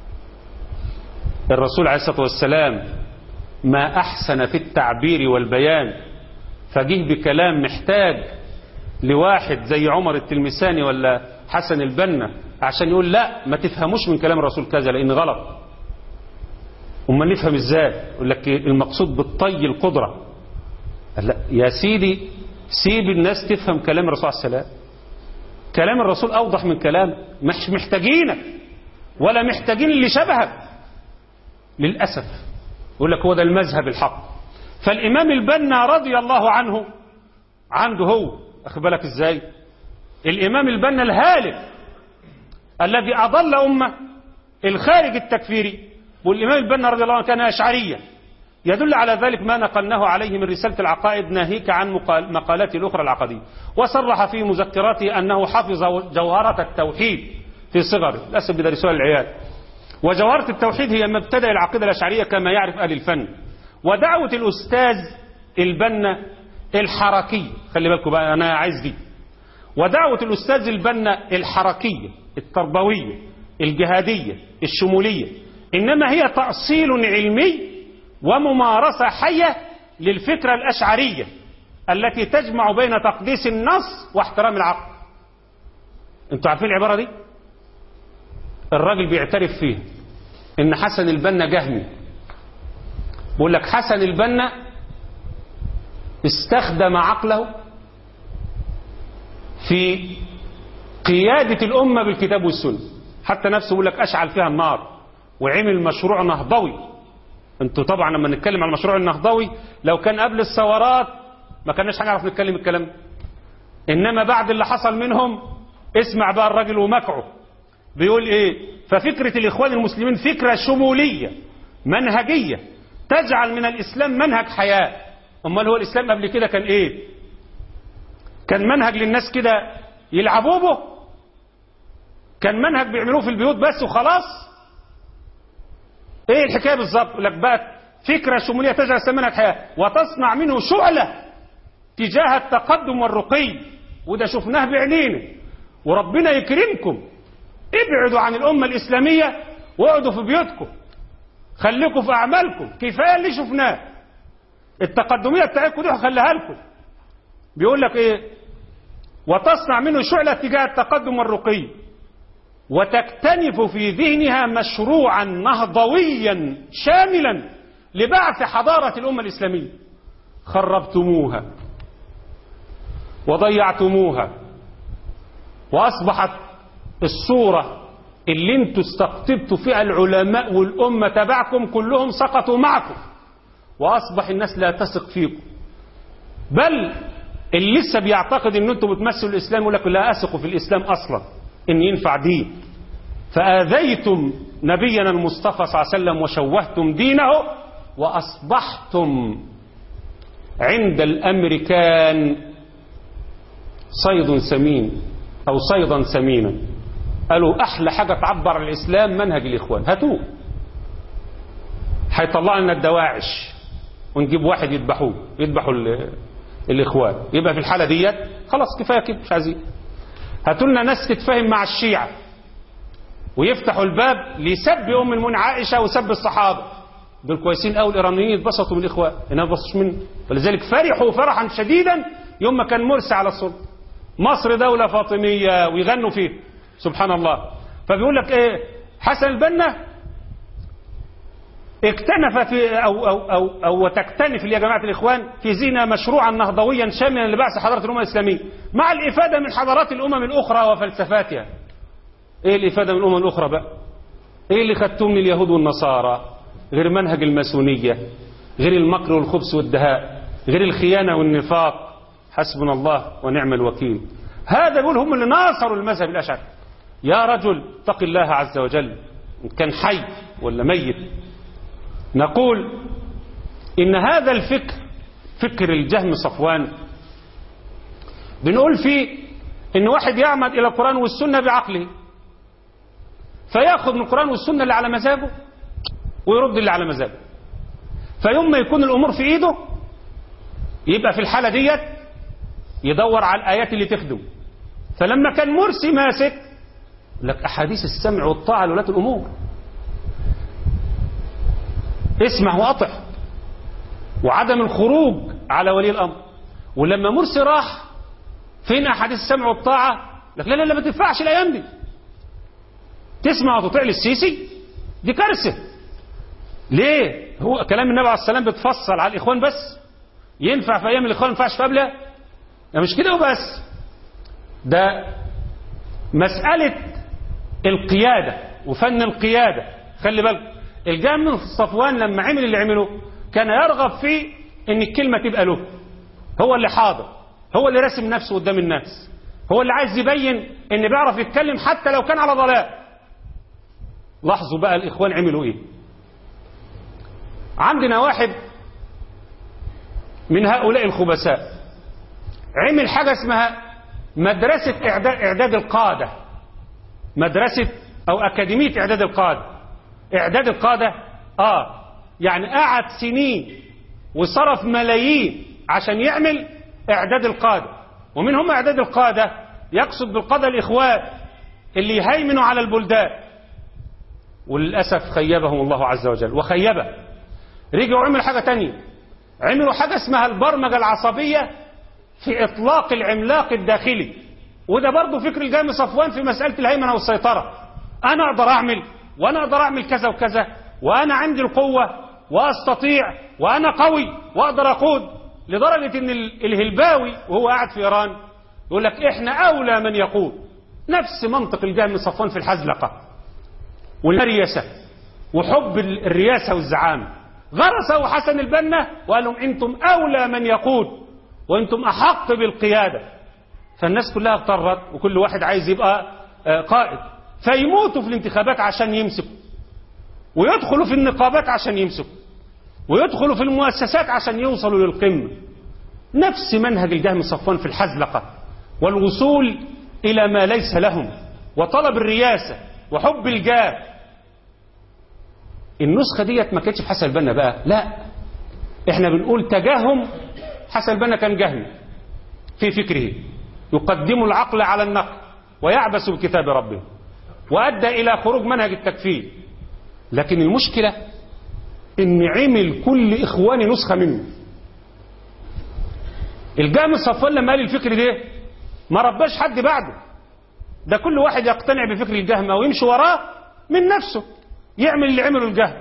الرسول عليه الصلاة والسلام ما أحسن في التعبير والبيان فجه بكلام محتاج لواحد زي عمر التلمساني ولا حسن البنا عشان يقول لا ما تفهموش من كلام الرسول كذا لأن غلط؟ وما نفهم ازاي؟ يقول لك المقصود بالطي القدرة. لا يا سيدي، سيب الناس تفهم كلام الرسول عليه السلام. كلام الرسول أوضح من كلام، مش محتاجينك ولا محتاجين اللي شبهك للأسف. يقول لك هو ده المذهب الحق. فالإمام البنا رضي الله عنه عنده هو أخذ بالك إزاي؟ الإمام البنا الهالك الذي أضل أمة الخارج التكفيري، والإمام البنا رضي الله عنه كان أشعريا، يدل على ذلك ما نقلناه عليه من رسالة العقائد ناهيك عن مقالات الأخرى العقدية. وصرح في مذكراته أنه حفظ جوهرة التوحيد في صغره، للأسف بدرسوها العيال. وجوهرة التوحيد هي مبتدأ العقيدة الأشعرية كما يعرف أهل الفن. ودعوة الأستاذ البنا الحركية، خلي بالكم بقى أنا عايز دي، ودعوة الأستاذ البنا الحركية التربوية الجهادية الشمولية إنما هي تأصيل علمي وممارسة حية للفكرة الأشعرية التي تجمع بين تقديس النص واحترام العقل. انتوا عارفين العبارة دي؟ الراجل بيعترف فيها ان حسن البنا جهمي. بقول لك حسن البنا استخدم عقله في قيادة الأمة بالكتاب والسنة، حتى نفسه بيقول لك أشعل فيها النار وعمل مشروع نهضوي. انتوا طبعا لما نتكلم عن المشروع النهضوي لو كان قبل الثورات ما كناش هنعرف نتكلم الكلام ده، انما بعد اللي حصل منهم اسمع بقى الراجل ومكعه بيقول ايه. ففكرة الاخوان المسلمين فكرة شمولية منهجية تجعل من الاسلام منهج حياة. امال هو الاسلام قبل كده كان ايه؟ كان منهج للناس كده يلعبوا به؟ كان منهج بيعملوه في البيوت بس وخلاص؟ ايه الحكاية بالظبط؟ يقول لك بقى فكرة شمولية تجعل الاسلام منهج حياة وتصنع منه شعلة تجاه التقدم والرقي، وده شفناه بعينينا. وربنا يكرمكم ابعدوا عن الأمة الإسلامية واقعدوا في بيوتكم، خليكم في أعمالكم، كفاية اللي شفناه. التقدمية بتاعتكم دي هخليها لكم. بيقول لك ايه؟ وتصنع منه شعلة تجاه التقدم والرقي وتكتنف في ذهنها مشروعا نهضويا شاملا لبعث حضارة الأمة الإسلامية. خربتموها وضيعتموها، وأصبحت الصورة اللي انتوا استقطبتوا فيها العلماء والأمة تبعكم كلهم سقطوا معكم، وأصبح الناس لا تثق فيكم. بل اللي لسه بيعتقد ان انتوا بتمثلوا الإسلام يقول لك لا أثق في الإسلام أصلا ان ينفع دين. فآذيتم نبينا المصطفى صلى الله عليه وسلم وشوهتم دينه وأصبحتم عند الأمريكان صيد سمين أو صيدا سمينا. قالوا أحلى حاجة تعبر عن الإسلام منهج الإخوان، هاتوه. هيطلع لنا الدواعش ونجيب واحد يذبحوا الإخوان. يبقى في الحالة ديت خلاص كفاية كده، مش عايزين. هاتوا لنا ناس تتفاهم مع الشيعة ويفتحوا الباب لسب أم المؤمنين عائشة وسب الصحابة. دول كويسين قوي، الإيرانيين اتبسطوا من الإخوان، إنما ما اتبسطوش منه، ولذلك فرحوا فرحا شديدا يوم ما كان مرسي على السلطة. مصر دولة فاطمية ويغنوا فيه سبحان الله. فبيقول لك ايه، حسن البنا اكتنف في أو تكتنف يا جماعة الإخوان في زينة مشروعا نهضويا شاملا لبعث حضارة الأمم الإسلامية مع الإفادة من حضارات الأمم الأخرى وفلسفاتها. ايه الإفادة من الأمم الأخرى بقى؟ ايه اللي خدتوه من اليهود والنصارى غير منهج الماسونية، غير المكر والخبث والدهاء، غير الخيانة والنفاق؟ حسبنا الله ونعم الوكيل. هذا يقول هم اللي ناصروا المذهب الأشعري. يا رجل اتق الله عز وجل، إن كان حي ولا ميت. نقول إن هذا الفكر، فكر الجهم صفوان، بنقول فيه إن واحد يعمد إلى القرآن والسنة بعقله، فيأخذ من القرآن والسنة اللي على مزاجه ويرد اللي على مزاجه. فيوم ما يكون الأمور في إيده يبقى في الحالة ديت يدور على الآيات اللي تخدم. فلما كان مرسي ماسك لك أحاديث السمع والطاعة لولاة الأمور، اسمع وأطع، وعدم الخروج على ولي الأمر. ولما مرسي راح فين أحاديث السمع والطاعة؟ لك لا لا لا ما تنفعش الأيام دي، تسمع وتطيع للسيسي، دي كارثة. ليه؟ هو كلام النبي عليه السلام بتفصل على الإخوان بس؟ ينفع في أيام الإخوان ما ينفعش في قبلها؟ مش كده وبس، ده مسألة القيادة وفن القيادة. خلي بالك الجهم من صفوان لما عمل اللي عمله كان يرغب في ان الكلمة تبقى له، هو اللي حاضر، هو اللي راسم نفسه قدام الناس، هو اللي عايز يبين ان بيعرف يتكلم حتى لو كان على ضلال. لاحظوا بقى الإخوان عملوا ايه. عندنا واحد من هؤلاء الخبثاء عمل حاجة اسمها مدرسة إعداد القادة، مدرسة أو أكاديمية إعداد القادة. إعداد القادة يعني قعد سنين وصرف ملايين عشان يعمل إعداد القادة. ومن هم إعداد القادة؟ يقصد بالقادة الإخوان اللي يهيمنوا على البلدان. وللأسف خيبهم الله عز وجل وخيبه. رجعوا عملوا حاجة تانية، عملوا حاجة اسمها البرمجة العصبية في إطلاق العملاق الداخلي. وده برضه فكر الجهم صفوان في مسألة الهيمنة والسيطرة. أنا أقدر أعمل وأنا أقدر أعمل كذا وكذا، وأنا عندي القوة وأستطيع وأنا قوي وأقدر أقود، لدرجة إن الهلباوي وهو قاعد في إيران يقول لك إحنا أولى من يقود. نفس منطق الجهم صفوان في الحزلقة والرياسة وحب الرياسة والزعامة. غرسوا حسن البنا وقال لهم أنتم أولى من يقود وأنتم أحق بالقيادة. فالناس كلها اغترت وكل واحد عايز يبقى قائد، فيموتوا في الانتخابات عشان يمسكوا، ويدخلوا في النقابات عشان يمسكوا، ويدخلوا في المؤسسات عشان يوصلوا للقمة. نفس منهج الجهم صفوان في الحزلقة والوصول إلى ما ليس لهم وطلب الرياسة وحب الجاه. النسخة ديت ما كانتش في حسن البنا بقى، لا، احنا بنقول تجاهم. حسن البنا كان جهمي في فكره، يقدم العقل على النقل ويعبث بكتاب ربه، وأدى إلى خروج منهج التكفير. لكن المشكلة إن عمل كل إخواني نسخة منه. الجهم صفوان لما قال الفكر ده ما رباش حد بعده، ده كل واحد يقتنع بفكر الجهم ويمشي وراه من نفسه، يعمل اللي عمله الجهم.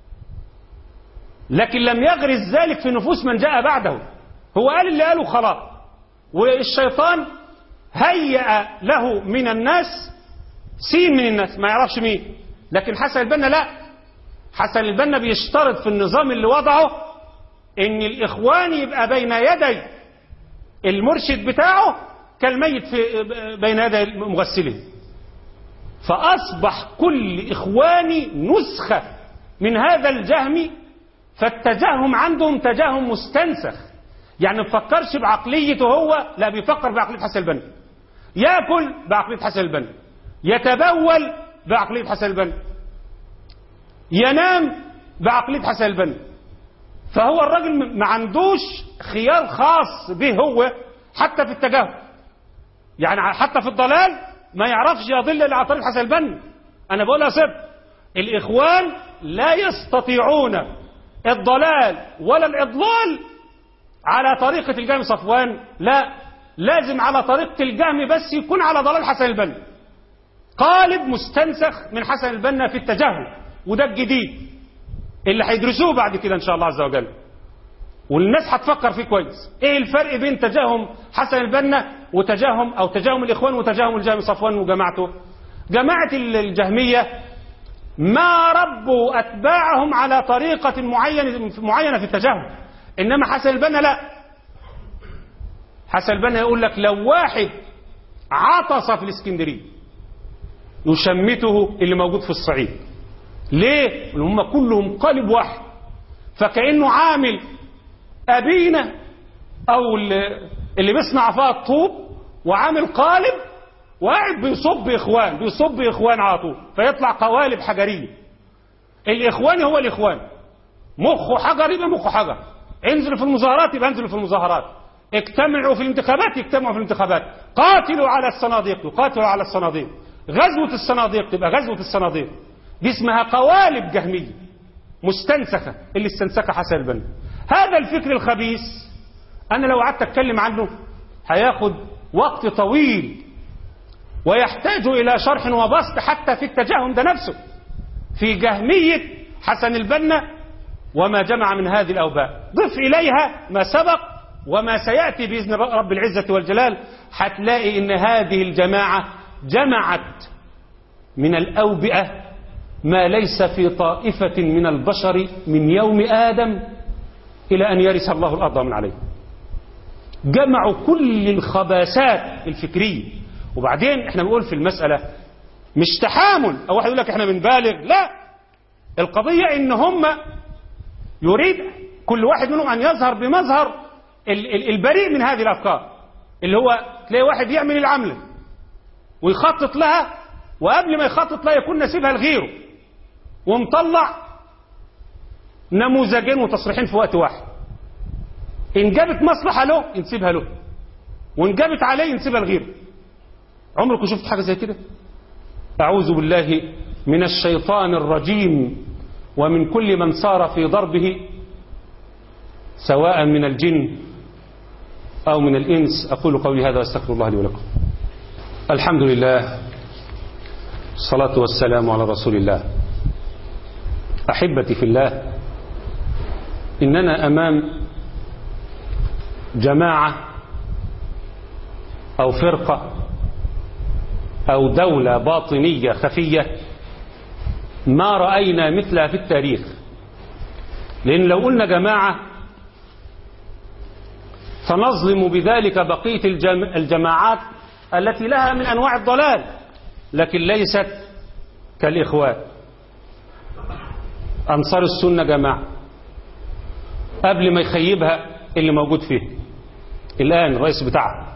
لكن لم يغرس ذلك في نفوس من جاء بعده، هو قال اللي قاله خلاص. والشيطان هيأ له من الناس سين من الناس ما يعرفش مين. لكن حسن البنا لا، حسن البنا بيشترط في النظام اللي وضعه ان الاخوان يبقى بين يدي المرشد بتاعه كالميت في بين يدي مغسله. فاصبح كل اخواني نسخة من هذا الجهم، فالتجهم عندهم تجهم مستنسخ. يعني ما بيفكرش بعقليته هو، لا بيفكر بعقلية حسن البنا. ياكل بعقلية حسن البنا، يتبول بعقلية حسن البنا، ينام بعقلية حسن البنا. فهو الراجل ما عندوش خيال خاص به هو حتى في التجاهل، يعني حتى في الضلال ما يعرفش يضل الا على طريق حسن البنا. انا بقول يا صدق، الاخوان لا يستطيعون الضلال ولا الاضلال على طريقة الجهم صفوان، لا، لازم على طريقة الجهم بس يكون على ضلال حسن البنا، قالب مستنسخ من حسن البنا في التجهم. وده الجديد اللي هيدرسوه بعد كده ان شاء الله عز وجل، والناس هتفكر فيه كويس. ايه الفرق بين تجاهم حسن البنا وتجاهم او تجاهم الاخوان وتجاهم الجهم صفوان وجماعته؟ جماعة الجهمية ما ربوا اتباعهم على طريقة معينة في التجاهم، انما حسن البنا لا. حسن البنا يقول لك لو واحد عطس في الاسكندرية يشمته اللي موجود في الصعيد. ليه؟ هم كلهم قالب واحد، فكأنه عامل أبينا أو اللي بيصنع فيها الطوب وعامل قالب وقاعد بيصب إخوان على طول، فيطلع قوالب حجرية. الإخوان هو الإخوان، مخه حجر يبقى مخه حجر، انزلوا في المظاهرات يبقى انزلوا في المظاهرات، اجتمعوا في الانتخابات يجتمعوا في الانتخابات، قاتلوا على الصناديق يقاتلوا على الصناديق، غزوة الصناديق تبقى غزوة الصناديق. دي اسمها قوالب جهمية مستنسخة اللي استنسخها حسن البنا. هذا الفكر الخبيث أنا لو قعدت أتكلم عنه هياخد وقت طويل ويحتاج إلى شرح وبسط حتى في التجاهم ده نفسه، في جهمية حسن البنا وما جمع من هذه الأوباء. ضف إليها ما سبق وما سيأتي بإذن رب العزة والجلال، هتلاقي إن هذه الجماعة جمعت من الأوبئة ما ليس في طائفة من البشر من يوم آدم إلى أن يرث الله الأرض من عليه. جمعوا كل الخباثات الفكرية. وبعدين احنا بنقول في المسألة مش تحامل أو واحد يقول لك احنا بنبالغ، لا، القضية إن هم يريد كل واحد منهم أن يظهر بمظهر البريء من هذه الأفكار، اللي هو تلاقي واحد يعمل العملة ويخطط لها، وقبل ما يخطط لها يكون نسيبها لغيره، ومطلع نموذجين وتصريحين في وقت واحد. إن جابت مصلحة له ينسيبها له، وإن جابت عليه ينسيبها لغيره. عمركم شفت حاجة زي كده؟ أعوذ بالله من الشيطان الرجيم ومن كل من سار في ضربه سواء من الجن أو من الإنس. أقول قولي هذا وأستغفر الله لي ولكم. الحمد لله، الصلاة والسلام على رسول الله. أحبتي في الله، إننا أمام جماعة أو فرقة أو دولة باطنية خفية ما رأينا مثلها في التاريخ. لأن لو قلنا جماعة فنظلم بذلك بقية الجماعات التي لها من أنواع الضلال، لكن ليست كالإخوان. أنصار السنة جماعة قبل ما يخيبها اللي موجود فيه الآن الرئيس بتاعها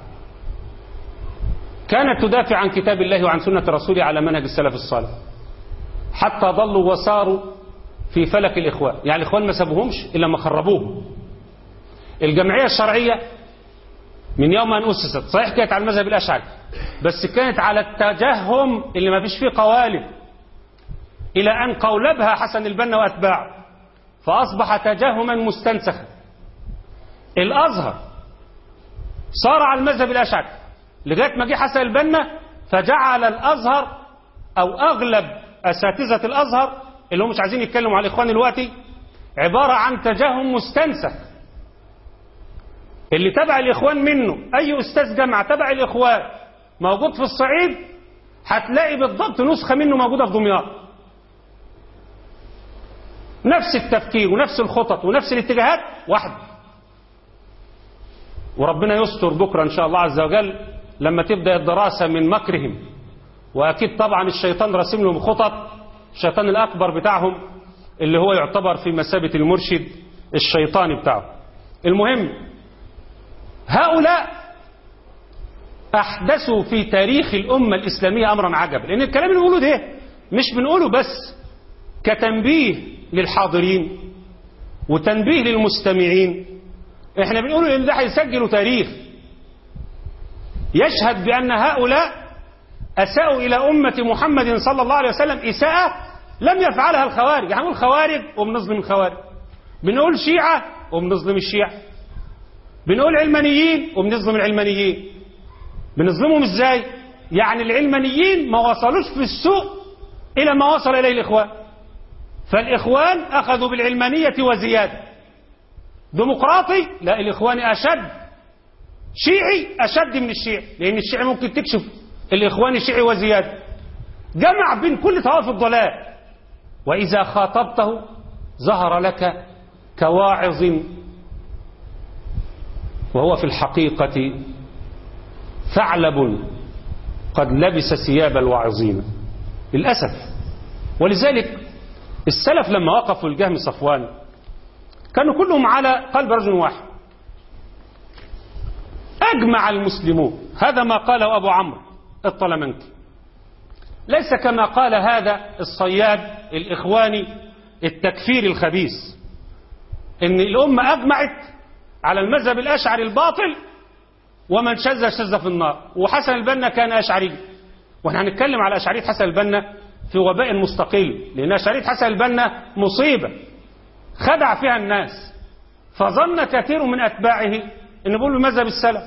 كانت تدافع عن كتاب الله وعن سنة رسوله على منهج السلف الصالح، حتى ضلوا وصاروا في فلك الإخوان. يعني الإخوان ما سابوهمش إلا ما خربوهم. الجمعية الشرعية من يوم أن أسست صحيح كانت على المذهب الأشعري، بس كانت على التجهم اللي ما فيش فيه قوالب، إلى أن قولبها حسن البنا وأتباعه فأصبح تجهما مستنسخا. الأزهر صار على المذهب الأشعري لغاية ما جه حسن البنا فجعل الأزهر أو أغلب أساتذة الأزهر اللي هم مش عايزين يتكلموا على الإخوان دلوقتي عبارة عن تجهم مستنسخ. اللي تبع الإخوان منه أي أستاذ جامعة تبع الإخوان موجود في الصعيد هتلاقي بالضبط نسخة منه موجودة في دمياط، نفس التفكير ونفس الخطط ونفس الاتجاهات واحدة. وربنا يستر بكرة إن شاء الله عز وجل لما تبدأ الدراسة من مكرهم، وأكيد طبعا الشيطان راسم لهم خطط، الشيطان الأكبر بتاعهم اللي هو يعتبر في مثابة المرشد الشيطاني بتاعه. المهم هؤلاء أحدثوا في تاريخ الأمة الإسلامية أمرا عجبا، لأن الكلام اللي بنقوله ده مش بنقوله بس كتنبيه للحاضرين وتنبيه للمستمعين، احنا بنقوله ان ده هيسجلوا تاريخ يشهد بأن هؤلاء أساءوا إلى أمة محمد صلى الله عليه وسلم إساءة لم يفعلها الخوارج. يعني بنقول خوارج وبنظلم الخوارج، بنقول شيعة وبنظلم الشيعة، بنقول علمانيين وبنظلم العلمانيين. بنظلمهم ازاي؟ يعني العلمانيين ما وصلوش في السوق إلى ما وصل إليه الإخوان، فالإخوان أخذوا بالعلمانية وزيادة. ديمقراطي؟ لا، الإخوان أشد. شيعي؟ أشد من الشيعي، لأن الشيعي ممكن تكشف، الإخوان شيعي وزيادة. جمع بين كل طوائف الضلال، وإذا خاطبته ظهر لك كواعظ، وهو في الحقيقة ثعلب قد لبس ثياب الواعظين للأسف. ولذلك السلف لما وقفوا الجهم صفوان كانوا كلهم على قلب رجل واحد، أجمع المسلمون. هذا ما قاله أبو عمرو الطلمنكي، ليس كما قال هذا الصياد الإخواني التكفير الخبيث، إن الأمة أجمعت على المذهب الأشعري الباطل ومن شذ شذ في النار. وحسن البنا كان أشعري، واحنا هنتكلم على أشعرية حسن البنا في وباء مستقل، لأن أشعرية حسن البنا مصيبة خدع فيها الناس، فظن كثير من أتباعه إن بيقولوا مذهب السلف.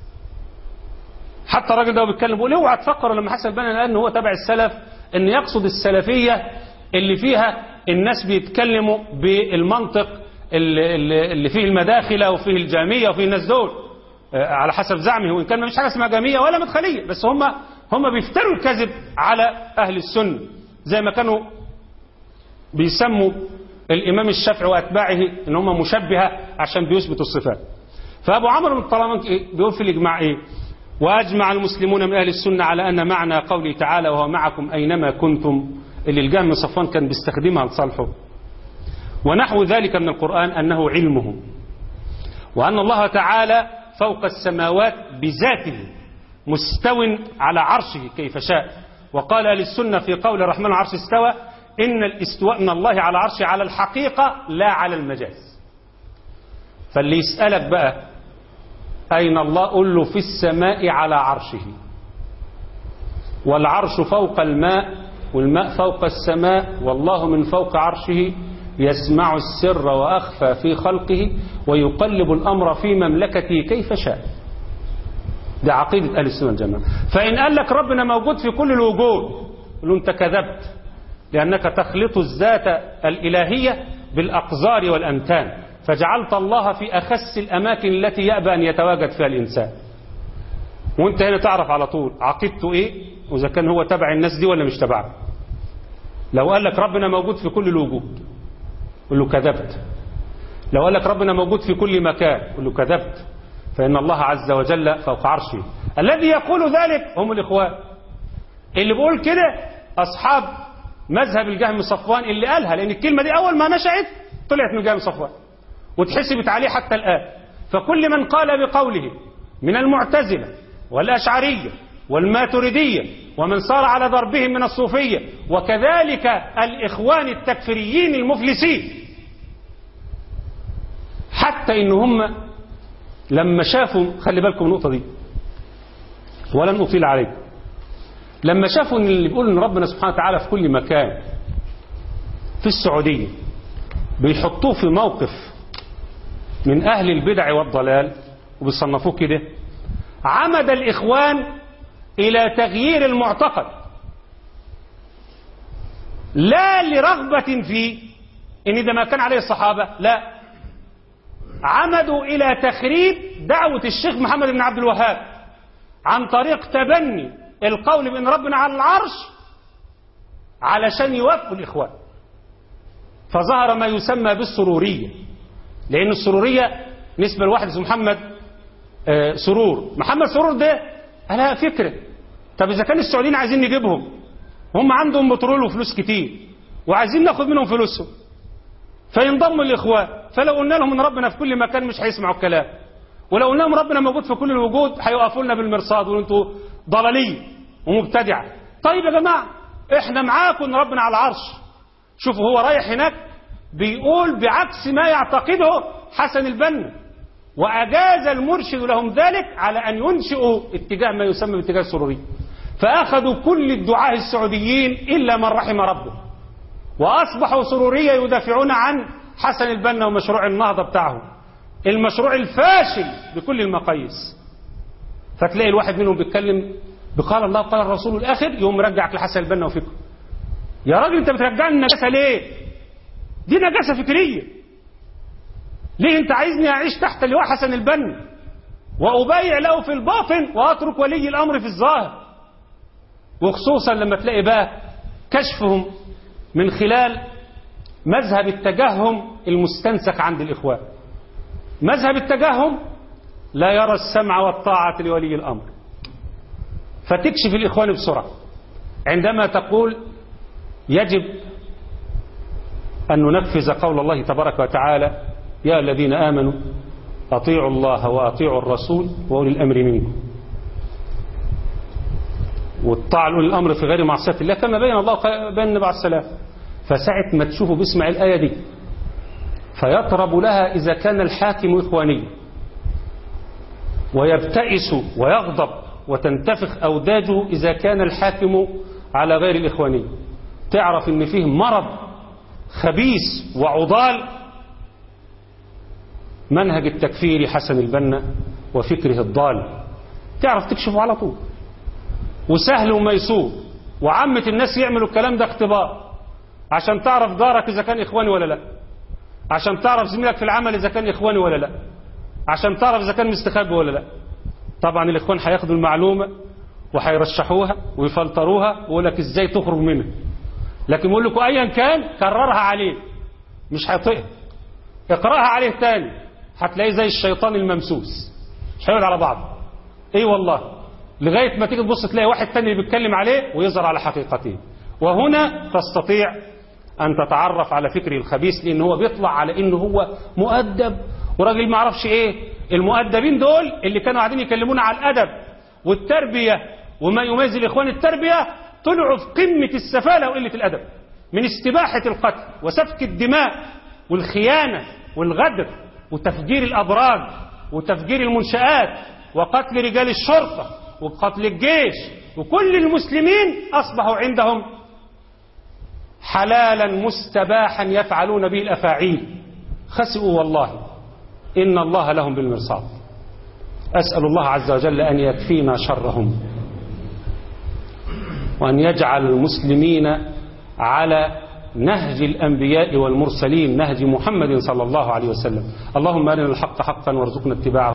حتى الراجل ده بيتكلم بيقول اوعى تفكر لما حسن البنا قال إن هو تبع السلف إن يقصد السلفية اللي فيها الناس بيتكلموا بالمنطق اللي فيه المداخلة وفيه الجامية وفيه الناس دول على حسب زعمه، وإن كان ما فيش حاجة اسمها جامية ولا مدخلية، بس هم بيفتروا الكذب على أهل السنة، زي ما كانوا بيسموا الإمام الشافعي وأتباعه إن هم مشبهة عشان بيثبتوا الصفات. فأبو عمرو الطلمنكي بيقول في الإجماع إيه؟ وأجمع المسلمون من أهل السنة على أن معنى قوله تعالى وهو معكم أينما كنتم، اللي الجهم صفوان كان بيستخدمها لصالحه، ونحو ذلك من القرآن، أنه علمه، وأن الله تعالى فوق السماوات بذاته مستو على عرشه كيف شاء. وقال أهل السنة في قول الرحمن العرش استوى إن الاستواء من الله على عرشه على الحقيقة لا على المجاز. فاللي يسألك بقى أين الله، قل له في السماء على عرشه، والعرش فوق الماء والماء فوق السماء، والله من فوق عرشه يسمع السر وأخفى في خلقه ويقلب الأمر في مملكته كيف شاء. ده عقيدة أهل السنة والجماعة. فإن قال لك ربنا موجود في كل الوجود، قل له أنت كذبت، لأنك تخلط الذات الإلهية بالأقذار والأمتان، فجعلت الله في أخس الأماكن التي يأبى أن يتواجد فيها الإنسان. وانت هنا تعرف على طول عقيدته إيه، وإذا كان هو تبع الناس دي ولا مش تبعها. لو قال لك ربنا موجود في كل الوجود، قل له كذبت. لو قال لك ربنا موجود في كل مكان، قل له كذبت، فإن الله عز وجل فوق عرشه. الذي يقول ذلك هم الإخوان. اللي بيقول كده أصحاب مذهب الجهم صفوان اللي قالها، لأن الكلمة دي أول ما نشأت طلعت من الجهم صفوان واتحسبت عليه حتى الآن. فكل من قال بقوله من المعتزلة والأشعرية والماتريدية ومن صار على ضربهم من الصوفية، وكذلك الإخوان التكفيريين المفلسين، حتى إن هم لما شافوا، خلي بالكم النقطة دي ولن أطيل عليكم، لما شافوا إن اللي بيقول إن ربنا سبحانه وتعالى في كل مكان في السعودية بيحطوه في موقف من أهل البدع والضلال وبيصنفوه كده، عمد الإخوان إلى تغيير المعتقد، لا لرغبة فيه إن ده ما كان عليه الصحابة، لا، عمدوا إلى تخريب دعوة الشيخ محمد بن عبد الوهاب عن طريق تبني القول بأن ربنا على العرش علشان يوافقوا الإخوان. فظهر ما يسمى بالسرورية، لأن السرورية نسبة لواحد اسمه محمد سرور. محمد سرور ده لها فكرة، طب إذا كان السعوديين عايزين نجيبهم، هم عندهم بترول وفلوس كتير وعايزين ناخد منهم فلوسهم، فينضموا الإخوان. فلو قلنا لهم ان ربنا في كل مكان مش هيسمعوا الكلام، ولو قلنا ربنا موجود في كل الوجود هيوقفوا لنا بالمرصاد وانتوا ضلالين ومبتدعه. طيب يا جماعه احنا معاكم ان ربنا على العرش. شوفوا هو رايح هناك بيقول بعكس ما يعتقده حسن البنا، واجاز المرشد لهم ذلك على ان ينشئوا اتجاه ما يسمى باتجاه السروري. فاخذوا كل الدعاة السعوديين الا من رحم ربه، واصبحوا سروريه يدافعون عن حسن البنا ومشروع النهضه بتاعهم، المشروع الفاشل بكل المقاييس. فتلاقي الواحد منهم بيتكلم بقال الله قال الرسول الاخر، يوم مرجعك لحسن البنا وفكره. يا راجل انت بترجعني النجاسه ليه؟ دي نجاسه فكريه. ليه انت عايزني اعيش تحت لواء حسن البنا وابايع له في الباطن واترك ولي الامر في الظاهر؟ وخصوصا لما تلاقي بقى كشفهم من خلال مذهب التجهم المستنسخ عند الإخوان. مذهب التجهم لا يرى السمع والطاعة لولي الأمر. فتكشف الإخوان بسرعة عندما تقول يجب أن ننفذ قول الله تبارك وتعالى يا الذين آمنوا أطيعوا الله وأطيعوا الرسول وأولي الأمر منكم. والطاعة لأولي الأمر في غير معصية الله كما بين الله بين النبي عليه السلام. فساعة ما تشوفوا بيسمع الآية دي فيطرب لها إذا كان الحاكم إخواني، ويبتئس ويغضب وتنتفخ أوداجه إذا كان الحاكم على غير الإخواني. تعرف إن فيه مرض خبيث وعضال منهج التكفير حسن البنا وفكره الضال. تعرف تكشفه على طول، وسهل وميسور. وعامة الناس يعملوا الكلام ده اختبار عشان تعرف جارك إذا كان إخواني ولا لا، عشان تعرف زميلك في العمل إذا كان إخواني ولا لا، عشان تعرف إذا كان مستخبي ولا لا. طبعا الإخوان هياخدوا المعلومة وهيرشحوها ويفلتروها ويقول لك إزاي تخرج منها، لكن يقول لكم أيا كان كررها عليه مش هيطيقها، اقرأها عليه تاني هتلاقيه زي الشيطان الممسوس مش هيقعد على بعض. ايه والله، لغاية ما تيجي تبص تلاقي واحد تاني اللي بيتكلم عليه ويظهر على حقيقته. وهنا تستطيع أن تتعرف على فكره الخبيث، لأن هو بيطلع على إنه هو مؤدب وراجل ما عرفش إيه. المؤدبين دول اللي كانوا قاعدين يكلمونا على الأدب والتربية وما يميز الإخوان التربية، طلعوا في قمة السفالة وقلة الأدب، من استباحة القتل وسفك الدماء والخيانة والغدر وتفجير الأبراج وتفجير المنشآت وقتل رجال الشرطة وقتل الجيش. وكل المسلمين أصبحوا عندهم حلالا مستباحا يفعلون به الأفاعيل. خسئوا والله، إن الله لهم بالمرصاد. أسأل الله عز وجل أن يكفينا شرهم، وأن يجعل المسلمين على نهج الأنبياء والمرسلين، نهج محمد صلى الله عليه وسلم. اللهم أرنا الحق حقا وارزقنا اتباعه.